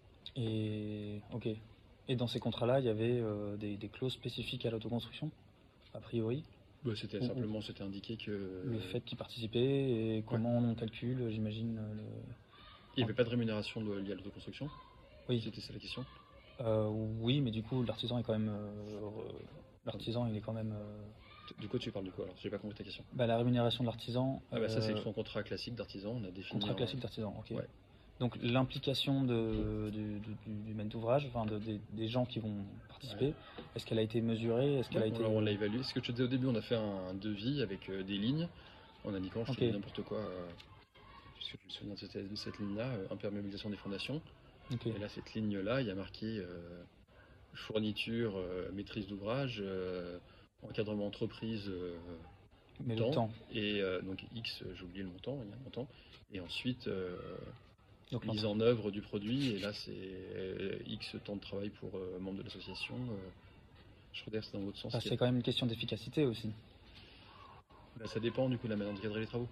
Et ok. Et dans ces contrats-là, il y avait euh, des, des clauses spécifiques à l'autoconstruction, a priori. Bah, c'était Ou- ou- simplement, c'était indiqué que Le fait qu'ils participaient et comment on calcule, j'imagine. euh, Le... il n'y avait pas de rémunération de- liée à l'autoconstruction. Oui. C'était ça la question. Euh, oui, mais du coup, l'artisan est quand même. euh, re- l'artisan, il est quand même. euh, Du coup, tu parles de quoi alors? J'ai pas compris ta question. bah, la rémunération de l'artisan. Ah bah ça, c'est euh, son contrat classique d'artisan. On a défini. contrat en- classique d'artisan, ok. Ouais. Donc l'implication de, du, du, du- du maître d'ouvrage, enfin de- des- des gens qui vont participer, est-ce qu'elle a été mesurée? Est-ce qu'elle Ouais, a on été. l'a- on l'a évalué. Ce que je te disais au début, on a fait un devis avec euh, des lignes en indiquant, je te Ok. dis n'importe quoi, euh, puisque je me souviens de cette, de cette ligne-là, euh, imperméabilisation des fondations. Ok. Et là, cette ligne-là, il y a marqué euh, fourniture, euh, maîtrise d'ouvrage, euh, encadrement entreprise, euh, Mais temps. le temps. Et euh, donc X, euh, j'ai oublié le montant, il y a un montant. Et ensuite, euh, Donc, mise en œuvre du produit. Et là, c'est euh, X temps de travail pour euh, membre de l'association. Euh, je crois que c'est dans l'autre sens. Bah, c'est quand même une question d'efficacité aussi. Bah, ça dépend du coup de la manière de cadrer les travaux.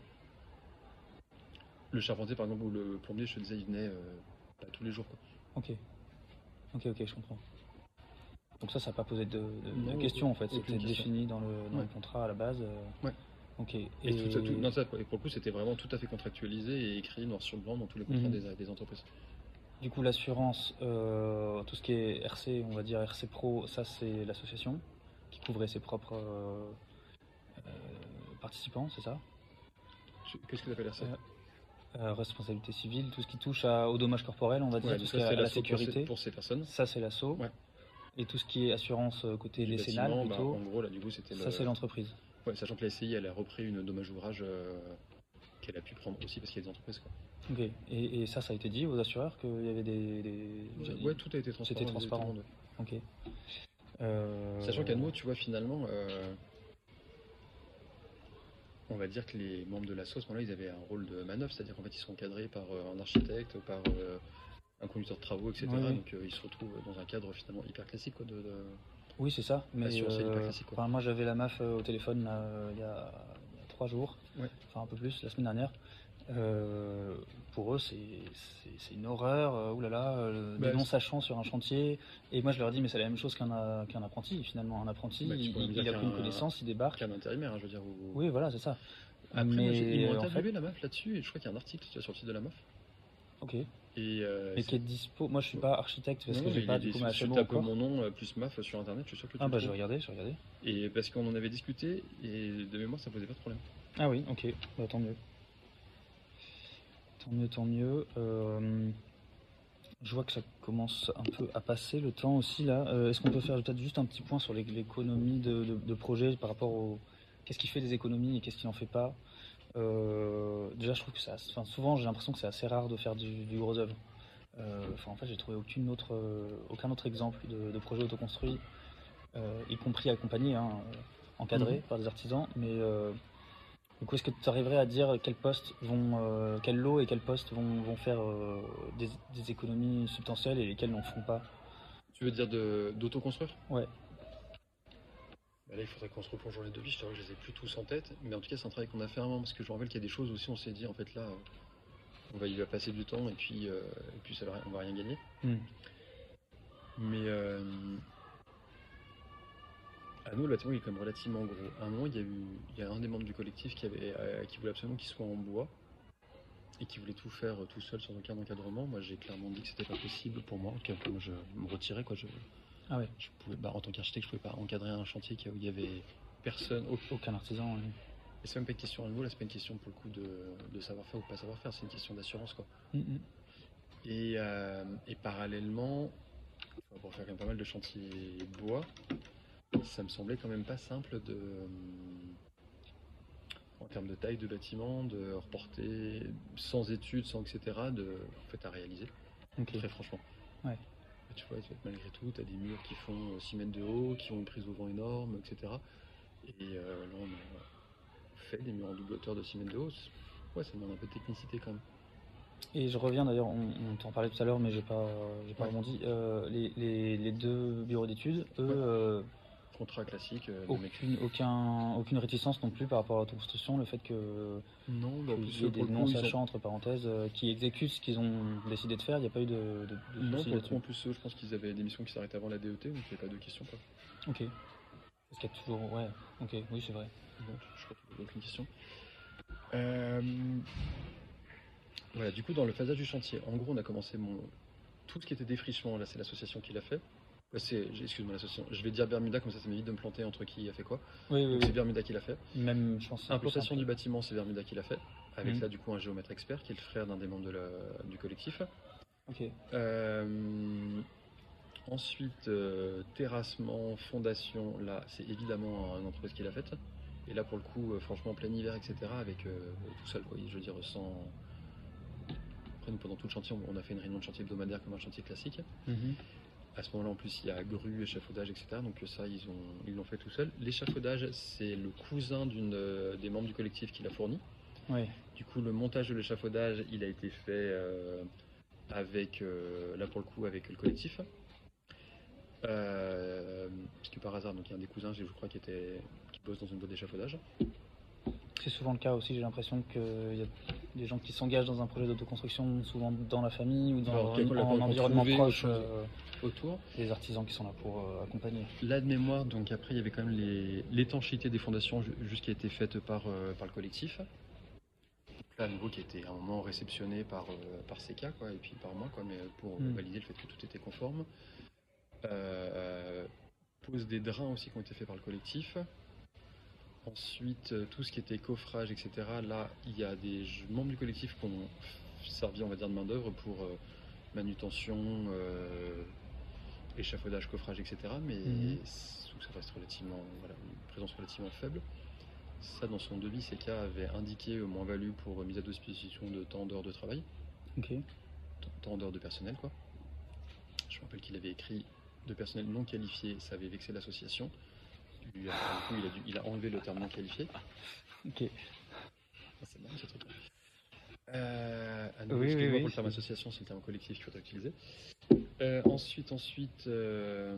Le charpentier, par exemple, ou le plombier, je te disais, il venait euh, pas tous les jours. Quoi. Ok. Ok, ok, je comprends. Donc ça, ça n'a pas posé de, de, non, de questions en fait. C'était question. défini dans, le, dans ouais. le contrat à la base. Euh... Ouais. Ok. Et, et... Tout, tout, non, ça, et pour le coup, c'était vraiment tout à fait contractualisé et écrit noir sur blanc dans tous les contrats mm-hmm. des, des entreprises. Du coup, l'assurance, euh, tout ce qui est R C, on va dire R C Pro, ça c'est l'association qui couvrait ses propres euh, euh, participants, c'est ça? Qu'est-ce que tu appelles R C? euh, euh, Responsabilité civile, tout ce qui touche à, au dommage corporel, on va dire, ouais, tout ça, ce qui est à la sécurité. Pour ces, pour ces personnes. Ça c'est l'assaut. Ouais. Et tout ce qui est assurance côté du décennal, bâtiment, plutôt, bah, en gros, là, du coup, c'était ça le... c'est l'entreprise. Ouais, sachant que la S C I, elle a repris une dommage ouvrage euh, qu'elle a pu prendre aussi parce qu'il y a des entreprises. Quoi. Ok, et, et ça, ça a été dit aux assureurs qu'il y avait des... des... Ouais, ouais, tout a été transparent. C'était transparent. Ok. Euh... Sachant qu'à nouveau, tu vois, finalement, euh, on va dire que les membres de la sauce, là, ils avaient un rôle de manœuvre, c'est-à-dire qu'en fait, ils sont encadrés par euh, un architecte, par euh, un conducteur de travaux, et cetera. Oui. Donc, euh, ils se retrouvent dans un cadre finalement hyper classique, quoi, de... de... Oui, c'est ça. Mais euh, quoi. moi, j'avais la M A F au téléphone là, euh, il, y a, il y a trois jours, ouais. enfin un peu plus, la semaine dernière. Euh, pour eux, c'est une horreur. Euh, oulala, euh, bah, des non-sachants sur un chantier. Et moi, je leur dis, mais c'est la même chose qu'un qu'un apprenti. Finalement, un apprenti, bah, il, il a pris une connaissance, il débarque. Qu'un intérimaire, hein, je veux dire. Ou... Oui, voilà, c'est ça. Après, mais moi, ils m'ont interviewé fait... la M A F là-dessus, et je crois qu'il y a un article sur le site de la M A F. Ok. Et euh, mais qui est dispo. Moi, je suis pas architecte parce non, que j'ai pas du coup ma Je tape mon nom plus M A F sur internet, je suis sûr que tu Ah, bah, je vais regarder, je vais regarder. Et parce qu'on en avait discuté, et de mémoire, ça posait pas de problème. Ah oui, ok, bah, tant mieux. Tant mieux, tant mieux. Euh, je vois que ça commence un peu à passer le temps aussi là. Euh, Est-ce qu'on peut faire peut-être juste un petit point sur l'économie de, de, de projet par rapport au qu'est-ce qui fait des économies et qu'est-ce qui n'en fait pas? euh, Déjà, je trouve que ça, enfin, souvent j'ai l'impression que c'est assez rare de faire du, du gros œuvre. Euh, enfin, en fait, j'ai trouvé aucune autre, euh, aucun autre exemple de, de projet autoconstruit, euh, y compris accompagné, hein, encadré mmh. par des artisans, mais euh, du coup, est-ce que tu arriverais à dire quels postes vont, euh, quels lots et quels postes vont, vont faire euh, des, des économies substantielles et lesquels n'en font pas? Tu veux dire d'autoconstruire? Ouais. Bah là, il faudrait qu'on se replonge dans les devis. Je t'avoue, je les ai plus tous en tête, mais en tout cas, c'est un travail qu'on a fait un moment parce que je me rappelle qu'il y a des choses aussi, on s'est dit, en fait, là, on va y va passer du temps et puis, euh, et puis ça va, on va rien gagner. Mm. Mais euh, à nous, le bâtiment il est quand même relativement gros. À un moment, il y a eu, il y a un des membres du collectif qui avait, euh, qui voulait absolument qu'il soit en bois et qui voulait tout faire tout seul sans aucun encadrement. Moi, j'ai clairement dit que c'était pas possible pour moi. Okay, moi, je me retirais, quoi. Je, ah ouais. je pouvais, bah, en tant qu'architecte, je pouvais pas encadrer un chantier où il y avait personne, aucun artisan. Oui. Et c'est même pas une question à nouveau, là, c'est pas une question pour le coup de, de savoir-faire ou pas savoir-faire, c'est une question d'assurance, quoi. Mm-hmm. Et, euh, et parallèlement, pour faire quand même pas mal de chantiers bois, ça me semblait quand même pas simple de, en termes de taille de bâtiment, de reporter sans études, sans et cetera, de, en fait, à réaliser. Okay. Très franchement. Ouais. Et tu vois, malgré tout, tu as des murs qui font six mètres de haut, qui ont une prise au vent énorme, et cetera. Et euh, là, on a fait des murs en double hauteur de six mètres de haut. Ouais, ça demande un peu de technicité quand même. Et je reviens d'ailleurs, on, on t'en parlait tout à l'heure, mais j'ai pas, j'ai pas ouais. rebondi. Euh, les, les, les deux bureaux d'études, eux, ouais. euh, contrat classique. Euh, aucune, aucun, aucune réticence non plus par rapport à l'autoconstruction, le fait que non, bah, qu'il y ait des non-sachants, ont... entre parenthèses, euh, qui exécutent ce qu'ils ont décidé de faire, il n'y a pas eu de, de, de non, pour le coup, en plus, eux, je pense qu'ils avaient des missions qui s'arrêtaient avant la D E T, donc il n'y avait pas de questions. Quoi. Ok. Parce qu'il y a toujours... Ouais, ok, oui, c'est vrai. Donc, je crois qu'il n'y a aucune question. Euh... Voilà, du coup, dans le phasage du chantier, en gros, on a commencé mon... tout ce qui était défrichement, là, c'est l'association qui l'a fait. Excuse-moi, l'association. Je vais dire Bermuda, comme ça, ça m'évite de me planter entre qui a fait quoi. Oui, oui, c'est oui. Bermuda qui l'a fait. Même, je pense. Implantation du bâtiment, c'est Bermuda qui l'a fait. Avec mmh. là, du coup, un géomètre expert qui est le frère d'un des membres de la... du collectif. Ok. Euh... Ensuite, euh, terrassement, fondation, là, c'est évidemment une entreprise qui l'a faite. Et là, pour le coup, euh, franchement, en plein hiver, et cetera, avec euh, tout seul, quoi. Je veux dire, sans. Après, nous, pendant tout le chantier, on a fait une réunion de chantier hebdomadaire comme un chantier classique. Mm-hmm. À ce moment-là, en plus, il y a grue, échafaudage, et cetera. Donc ça, ils ont, ils l'ont fait tout seul. L'échafaudage, c'est le cousin d'une euh, des membres du collectif qui l'a fourni. Ouais. Du coup, le montage de l'échafaudage, il a été fait euh, avec, euh, là pour le coup, avec le collectif. Euh, parce que par hasard, donc il y a un des cousins, je crois, qui, était, qui bosse dans une boîte d'échafaudage. C'est souvent le cas aussi, j'ai l'impression qu'il y a des gens qui s'engagent dans un projet d'autoconstruction, souvent dans la famille ou dans Alors, un, en environnement proche, euh, autour. Les artisans qui sont là pour euh, accompagner. Là de mémoire, donc après il y avait quand même l'étanchéité des fondations jusqu'à été faite par, euh, par le collectif. Là à nouveau qui était à un moment réceptionné par, euh, par C K quoi, et puis par moi quoi, mais pour mm. valider le fait que tout était conforme. Euh, pose des drains aussi qui ont été faits par le collectif. Ensuite, tout ce qui était coffrage, et cetera. Là, il y a des membres du collectif qui ont servi, on va dire, de main d'œuvre pour euh, manutention, euh, échafaudage, coffrage, et cetera. Mais mmh. ça reste relativement, voilà, une présence relativement faible. Ça, dans son devis, C K avait indiqué moins-value pour mise à disposition de temps d'heures de travail. Ok. Temps d'heures de personnel, quoi. Je me rappelle qu'il avait écrit de personnel non qualifié, ça avait vexé l'association. Lui, alors, du coup, il a, dû, il a enlevé le terme non qualifié. Ok. Ah, c'est marrant ce truc. Euh, à nouveau, oui, excusez-moi oui, pour oui, le terme association, c'est le terme collectif qu'il faudrait utiliser. Euh, ensuite, ensuite, euh,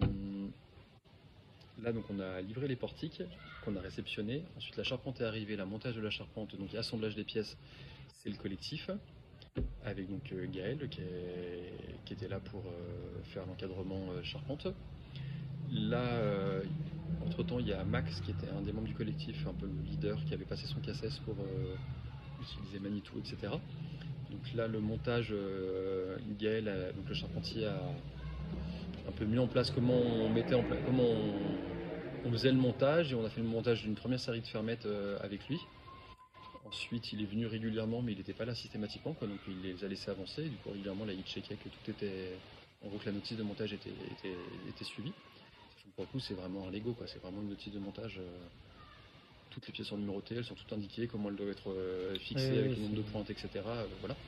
là donc on a livré les portiques qu'on a réceptionnés. Ensuite, la charpente est arrivée, le montage de la charpente, donc assemblage des pièces, c'est le collectif. Avec donc euh, Gaël qui, est, qui était là pour euh, faire l'encadrement euh, charpente. Là, euh, entre temps, il y a Max qui était un des membres du collectif, un peu le leader, qui avait passé son cassesse pour euh, utiliser Manitou, et cetera. Donc là, le montage, euh, Gaël, a, donc le charpentier, a un peu mis en place comment on mettait en place, comment on, on faisait le montage, et on a fait le montage d'une première série de fermettes euh, avec lui. Ensuite, il est venu régulièrement, mais il n'était pas là systématiquement, quoi, donc il les a laissés avancer. Et du coup, régulièrement, là, il checkait que tout était, en gros, que la notice de montage était, était, était suivie. Pour le coup, c'est vraiment un Lego, quoi. C'est vraiment une notice de montage. Euh, toutes les pièces sont numérotées, elles sont toutes indiquées, comment elles doivent être euh, fixées oui, avec oui, le nombre de pointes, et cetera. Euh, voilà.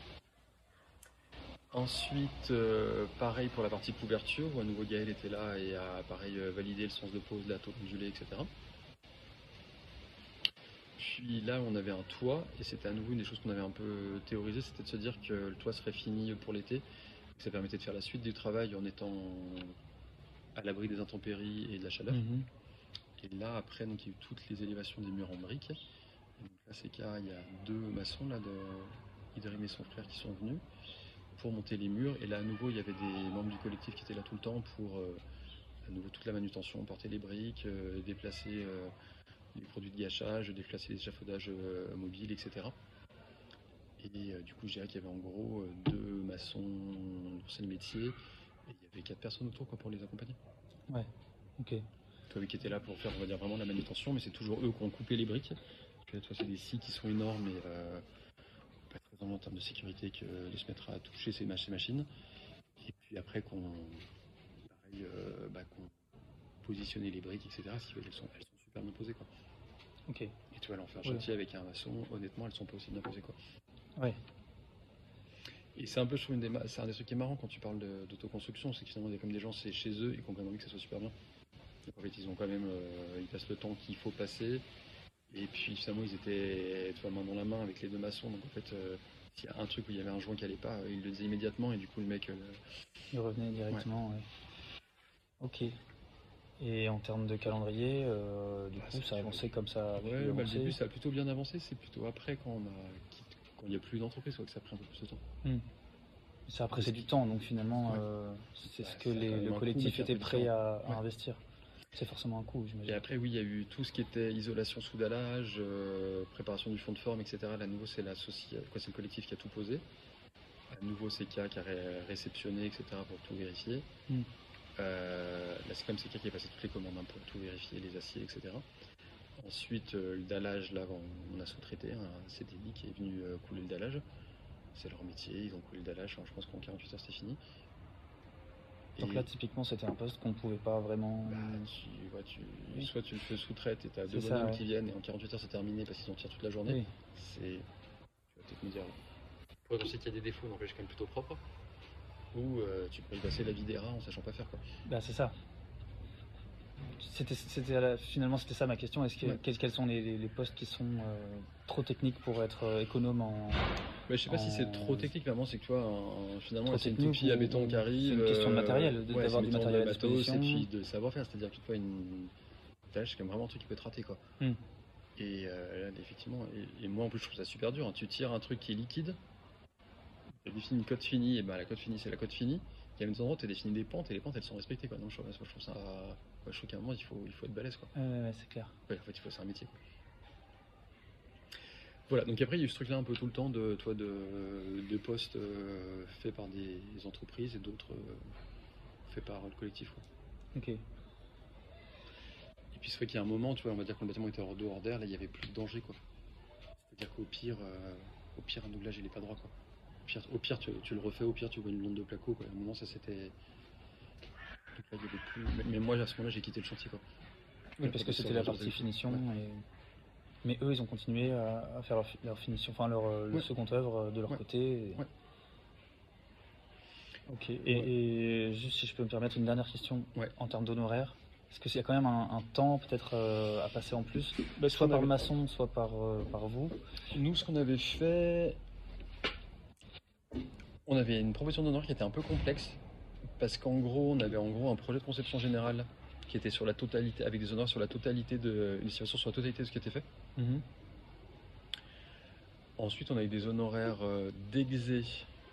Ensuite, euh, pareil pour la partie couverture, où à nouveau Gaël était là et a pareil euh, validé le sens de pose, la taupe ondulée, et cetera. Puis là, on avait un toit, et c'était à nouveau une des choses qu'on avait un peu théorisé, c'était de se dire que le toit serait fini pour l'été, que ça permettait de faire la suite du travail en étant à l'abri des intempéries et de la chaleur. Mmh. Et là, après, donc, il y a eu toutes les élévations des murs en briques. Et donc là, c'est qu'il y a deux maçons, là, de Idrim et son frère, qui sont venus pour monter les murs. Et là, à nouveau, il y avait des membres du collectif qui étaient là tout le temps pour, euh, à nouveau, toute la manutention, porter les briques, euh, déplacer euh, les produits de gâchage, déplacer les échafaudages euh, mobiles, et cetera. Et euh, du coup, je dirais qu'il y avait en gros euh, deux maçons d'anciens métiers, et il y avait quatre personnes autour, quoi, pour les accompagner. Ouais, ok. Toi, qui étaient là pour faire, on va dire, vraiment la manutention, mais c'est toujours eux qui ont coupé les briques. Puis, toi, c'est des scies qui sont énormes et euh, pas très énormes en termes de sécurité que de se mettre à toucher ces machines. Et puis après, qu'on pareil, euh, bah, qu'on positionnait les briques, et cetera. Si elles sont, elles sont super bien posées, quoi. Ok. Et tu vas leur faire un chantier avec un maçon, honnêtement, elles sont pas aussi bien posées, quoi. Ouais. Et c'est un peu, je trouve, une des, c'est un des trucs qui est marrant quand tu parles d'autoconstruction, c'est que finalement, il y a comme des gens, c'est chez eux et qui ont quand même envie que ça soit super bien. Donc en fait, ils ont quand même, euh, ils passent le temps qu'il faut passer. Et puis finalement, ils étaient, tu vois, main dans la main avec les deux maçons. Donc en fait, euh, s'il y a un truc où il y avait un joint qui allait pas, ils le disaient immédiatement. Et du coup, le mec, euh, il revenait directement. Ouais. Ouais. Ok. Et en termes de calendrier, euh, du bah, coup, ça a avancé comme ça. Ouais, bah, le début, ça a plutôt bien avancé. C'est plutôt après quand on a, quand il n'y a plus d'entreprise, que ça a pris un peu plus de temps. Hmm. Ça a pris du temps, donc finalement, ouais. euh, c'est bah, ce que les, le collectif était prêt à, à ouais. investir. C'est forcément un coût, j'imagine. Et après, oui, il y a eu tout ce qui était isolation sous dallage, euh, préparation du fond de forme, et cetera. Là, à nouveau, c'est le collectif qui a tout posé. À nouveau, c'est C K qui a ré réceptionné, et cetera pour tout vérifier. Mm. Euh, là, c'est comme C K qui a passé toutes les commandes hein, pour tout vérifier, les aciers, et cetera. Ensuite, euh, le dallage, là, on, on a sous-traité un C D I qui est venu euh, couler le dallage. C'est leur métier, ils ont coulé le dallage. Enfin, je pense qu'en quarante-huit heures, c'était fini. Donc et là, typiquement, c'était un poste qu'on ne pouvait pas vraiment... Bah, tu, ouais, tu, oui. Soit tu le fais sous-traite et tu as deux bonhommes ouais. qui viennent et en quarante-huit heures, c'est terminé parce qu'ils en tirent toute la journée. Oui. C'est... Tu vas peut-être me dire... Pour être, on sait qu'il y a des défauts, donc c'est quand même plutôt propre. Ou euh, tu peux y passer la vie des rats en sachant pas faire, quoi. Bah, c'est ça. C'était, c'était la- finalement, c'était ça ma question. Est-ce que, Ouais. quels, quels sont les, les- les postes qui sont euh, trop techniques pour être euh, économes en. Mais je sais pas si c'est en- trop technique, vraiment, c'est que tu vois, un- finalement, Trop c'est une technique toute fille à ou- béton ou qui arrive. c'est une question de euh, matériel, de- ouais, d'avoir c'est du une question matériel de à matos et disposition. puis de savoir-faire. C'est-à-dire que tu vois, une tâche, c'est quand même vraiment un truc qui peut être raté, quoi. Hmm. Et euh, là, effectivement, et, et moi en plus, je trouve ça super dur, hein. Tu tires un truc qui est liquide, tu définis une cote finie, et ben la cote finie, c'est la cote finie. Il y a même des endroits où tu définis des pentes et les pentes elles sont respectées, quoi. Donc je, je trouve ça. Ouais, je trouve qu'à un moment, il faut, il faut être balèze, quoi. Ouais, ouais, ouais, c'est clair. Ouais, en fait, il faut, c'est un métier, quoi. Voilà, donc après, il y a eu ce truc-là un peu tout le temps de, toi, de, de postes euh, faits par des entreprises et d'autres euh, faits par le collectif, quoi. Ok. Et puis c'est vrai qu'il y a un moment, tu vois, on va dire quand le bâtiment était hors d'eau, hors d'air, là, il n'y avait plus de danger, quoi. C'est-à-dire qu'au pire, euh, au pire, un doublage, il est pas droit, quoi. Au pire, au pire tu, tu le refais, au pire, tu vois une blonde de placo, quoi. À un moment, ça c'était. Donc là, il y avait plus. Mais, mais moi, à ce moment-là, j'ai quitté le chantier, quoi. Oui, parce que c'était la partie finition. Ouais. Et... Mais eux, ils ont continué à, à faire leur, fi- leur finition, enfin leur euh, le Ouais. second œuvre de leur Ouais. côté. Et... Ouais. Ok. Et, Ouais. et juste si je peux me permettre une dernière question Ouais. en termes d'honoraires. Est-ce qu'il y a quand même un, un temps peut-être euh, à passer en plus, Bah, soit ce par qu'on le avait- maçon, soit par, euh, par vous? Nous, ce qu'on avait fait. On avait une proposition d'honneur qui était un peu complexe. Parce qu'en gros, on avait en gros un projet de conception générale qui était sur la totalité, avec des honneurs sur la totalité de. Une estimation sur la totalité de ce qui était fait. Mhm. Ensuite, on a eu des honoraires euh, d'exé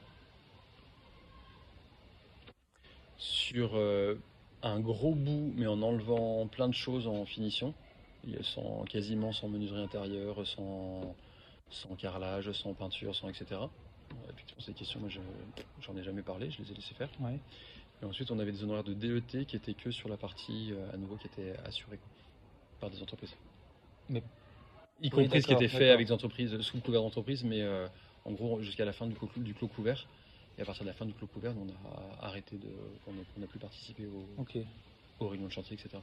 sur euh, un gros bout, mais en enlevant plein de choses en finition. Il y a sans, quasiment sans menuiserie intérieure, sans, sans carrelage, sans peinture, sans et cetera. Ouais, effectivement, ces questions, moi, je, j'en ai jamais parlé, je les ai laissées faire. Ouais. Et ensuite, on avait des honoraires de D E T qui étaient que sur la partie, euh, à nouveau, qui était assurée, quoi, par des entreprises. Mais Y Oui, compris ce qui d'accord, était fait d'accord. avec des entreprises sous le couvert d'entreprise, mais euh, en gros jusqu'à la fin du clos, du clos couvert. Et à partir de la fin du clos couvert, on a arrêté de. On n'a plus participé au, ok. aux réunions de chantier, et cetera.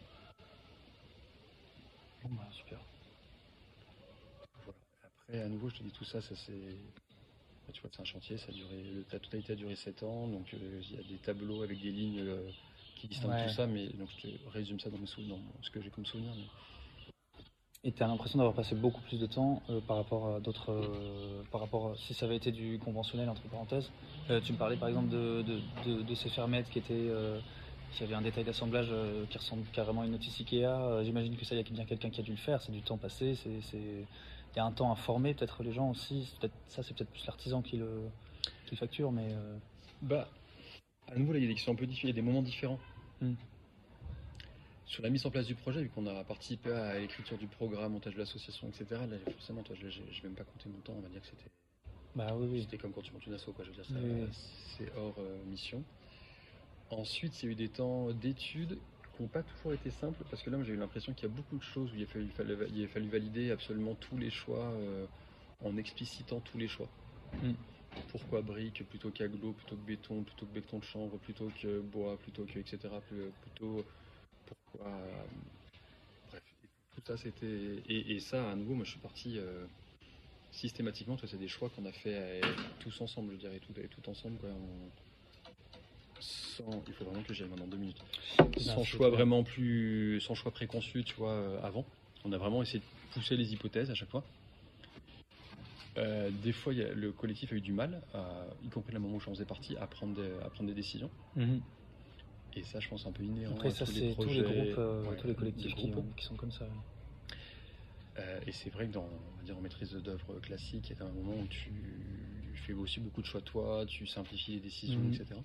Bon, bah, super. Voilà. Après, à nouveau, je te dis tout ça, ça c'est. Bah, tu vois, c'est un chantier, ça a duré. La totalité a duré sept ans, donc euh, il y a des tableaux avec des lignes euh, qui distinguent Ouais. tout ça, mais donc je te résume ça dans mes souvenirs, dans ce que j'ai comme souvenir. Mais... Et tu as l'impression d'avoir passé beaucoup plus de temps euh, par rapport à d'autres. euh, par rapport à- si ça avait été du conventionnel, entre parenthèses. Euh, tu me parlais par exemple de, de, de- de ces fermettes qui étaient. euh, qui avaient un détail d'assemblage euh, qui ressemble carrément à une notice Ikea. Euh, J'imagine que ça, il y a bien quelqu'un qui a dû le faire. C'est du temps passé. c'est c'est- Il y a un temps à former peut-être les gens aussi. C'est peut-être- ça, c'est peut-être plus l'artisan qui le, qui le facture, mais. euh, Bah, à nouveau, là, il y a des questions un peu différentes, il y a des moments différents. Hmm. Sur la mise en place du projet, vu qu'on a participé à l'écriture du programme, montage de l'association, et cetera, là, forcément, toi, je ne vais même pas compter mon temps, on va dire que c'était Bah oui, oui. c'était comme quand tu montes une asso, quoi. Je veux dire, ça, Oui, oui. c'est hors euh, mission. Ensuite, il y a eu des temps d'études qui n'ont pas toujours été simples, parce que là, moi, j'ai eu l'impression qu'il y a beaucoup de choses où il a fallu, il fallait- il a fallu valider absolument tous les choix, euh, en explicitant tous les choix. Mm. Pourquoi briques plutôt qu'aglo, plutôt que béton, plutôt que béton de chanvre, plutôt que bois, plutôt que et cetera. plus- Plutôt pourquoi. euh, bref, tout ça c'était. Et, et ça, à nouveau, moi je suis parti euh, systématiquement. Toi, c'est des choix qu'on a fait euh, tous ensemble, je dirais, tout, tout ensemble, quoi. on- Sans, il faut vraiment que j'y aille maintenant deux minutes. Sans c'est choix clair. vraiment plus, sans choix préconçu, tu vois, euh, avant. On a vraiment essayé de pousser les hypothèses à chaque fois. Euh, des fois, il y a- le collectif a eu du mal, à- y compris le moment où j'en faisais partie, à prendre des, à prendre des décisions. Mhm. Et ça, je pense, c'est un peu inhérent Après, à ça, tous c'est les tous projets, les groupes, euh, ouais, tous les des collectifs qui, groupes. ont- qui sont comme ça. Euh, et c'est vrai que dans, on va dire, en maîtrise d'œuvre classique, il y a un moment où tu fais aussi beaucoup de choix de toi, tu simplifies les décisions, Mhm. et cetera.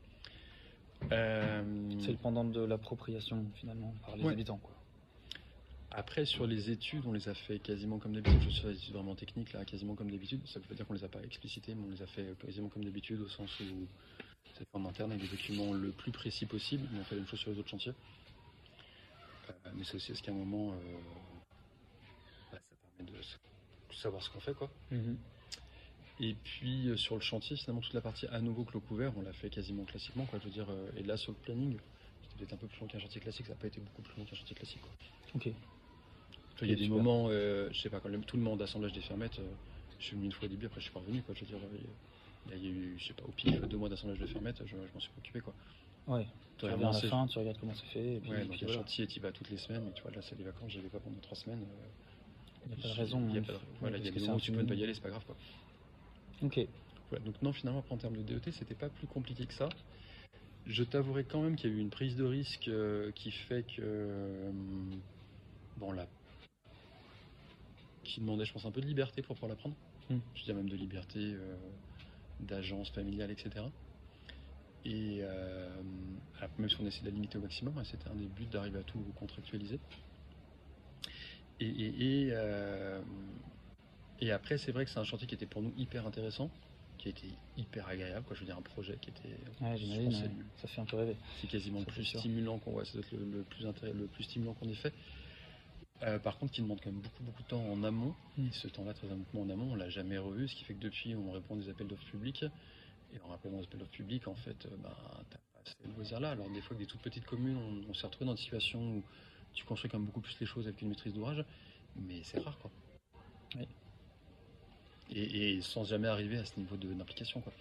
Euh, C'est le pendant de l'appropriation, finalement, par les Ouais. habitants, quoi. Après, sur les études, on les a fait quasiment comme d'habitude. Sur les études vraiment techniques, là, quasiment comme d'habitude. Ça veut pas dire qu'on les a pas explicitées, mais on les a fait quasiment comme d'habitude, au sens où c'est en interne avec des documents le plus précis possible. Mais on fait la même chose sur les autres chantiers. Euh, mais c'est aussi parce qu'à un moment, euh, bah, ça permet de s- savoir ce qu'on fait, quoi. Mhm. Et puis euh, sur le chantier, finalement, toute la partie à nouveau clos couvert, on l'a fait quasiment classiquement, quoi. Je veux dire, euh, et là, sur le planning, c'était peut-être un peu plus long qu'un chantier classique. Ça n'a pas été beaucoup plus long qu'un chantier classique, quoi. Ok. Il y a des Super. moments, euh, je sais pas, quand le- tout le monde assemblage des fermettes, euh, je suis venu une fois au début, après je suis pas revenu, quoi. Je veux dire, euh, il y a- il y a eu, je sais pas, au pif, deux mois d'assemblage de fermettes, je, je m'en suis pas occupé, quoi. Ouais. Tu Toi, reviens à la c'est- fin, tu regardes comment c'est fait. Et puis, Ouais, et donc puis le voilà. chantier, tu y vas toutes les semaines, mais tu vois, là, c'est les vacances, j'y vais pas pendant trois semaines. euh, Il n'y a pas de j'ai- raison. il y a hein. pas de- Ouais, Voilà, il y a parce que des c'est moments un où tu peux ne pas cumul. y aller, c'est pas grave, quoi. Ok. Voilà, donc non, finalement, après, en termes de D E T, c'était pas plus compliqué que ça. Je t'avouerai quand même qu'il y a eu une prise de risque euh, qui fait que. euh, bon, là. Qui demandait, je pense, un peu de liberté pour pouvoir l'apprendre. Mm. Je dirais même de liberté euh, d'agence familiale, et cetera. Et euh, alors, même si on essaie de la limiter au maximum, hein, c'était un des buts d'arriver à tout contractualiser. Et, et, et, euh, et après, c'est vrai que c'est un chantier qui était pour nous hyper intéressant, qui a été hyper agréable, quoi. Je veux dire, un projet qui était. Ouais, je j'imagine. pense que ouais. c'est- Ça fait un peu rêver. C'est quasiment le Ça, plus c'est sûr. stimulant qu'on voit, c'est peut-être le, le plus intérêt- le plus stimulant qu'on ait fait. Euh, par contre, qui demande quand même beaucoup, beaucoup de temps en amont. Mm. Et ce temps-là, très honnêtement, en amont, on l'a jamais revu, ce qui fait que depuis, on répond à des appels d'offres publics. Et en répondant aux appels d'offres publics, en fait, euh, ben, t'as pas ces loisirs-là. Alors, des fois, avec des toutes petites communes, on, on s'est retrouvé dans des situations où tu construis quand même beaucoup plus les choses avec une maîtrise d'ouvrage, mais c'est rare, quoi. Oui. Et, et sans jamais arriver à ce niveau de- d'implication, quoi.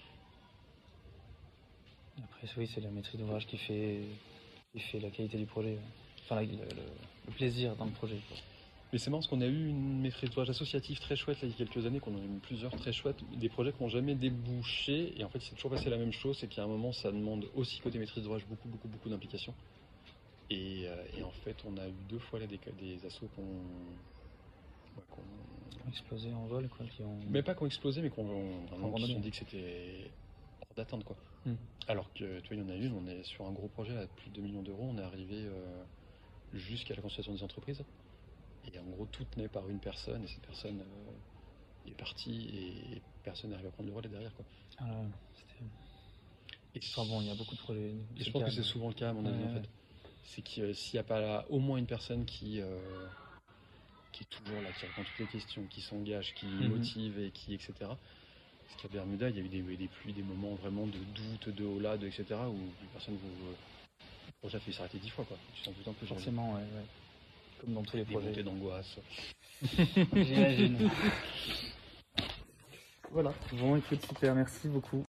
Après, oui, c'est la maîtrise d'ouvrage qui fait, qui fait la qualité du projet. Enfin, la- le, le- le plaisir dans le projet. quoi. Mais c'est marrant parce qu'on a eu une maîtrise d'ouvrage associative très chouette là, il y a quelques années, qu'on en a eu plusieurs très chouettes, des projets qui n'ont jamais débouché, et en fait il s'est toujours passé la même chose, c'est qu'à un moment ça demande aussi côté maîtrise d'ouvrage beaucoup beaucoup beaucoup d'implication. Et, euh, et en fait on a eu deux fois là des, des assos qu'on... ouais, qu'on- Explosé en vol, quoi. Qui ont... mais pas qui ont explosé, mais qu'on vraiment qui se randonnée. sont dit que c'était hors d'atteinte, quoi. Mm. Alors que tu vois, il y en a une, on est sur un gros projet là, de plus de deux millions d'euros, on est arrivé euh, jusqu'à la constitution des entreprises. Et en gros, tout tenait par une personne, et cette personne euh, est partie, et personne n'arrive à prendre le relais derrière, quoi. Ah, là, c'était- Et, Enfin bon, il y a beaucoup de projets. et je c'est pense que calme. c'est souvent le cas, à mon avis, Ouais, en ouais. fait. C'est que euh, s'il n'y a pas là, au moins une personne qui, euh, qui est toujours là, qui répond à toutes les questions, qui s'engage, qui Mhm. motive, et qui, et cetera. Parce qu'à Bermuda, il y a eu des, des pluies, des moments vraiment de doute, de haut-là, de, et cetera, où une personne vous. Euh, le projet a fait s'arrêter dix fois, quoi. Tu t'en doutes un peu, j'imagine. Forcément, ouais, ouais. Comme dans tous les Des projets. montées d'angoisse. J'imagine. Voilà. Bon, écoute, super, merci beaucoup.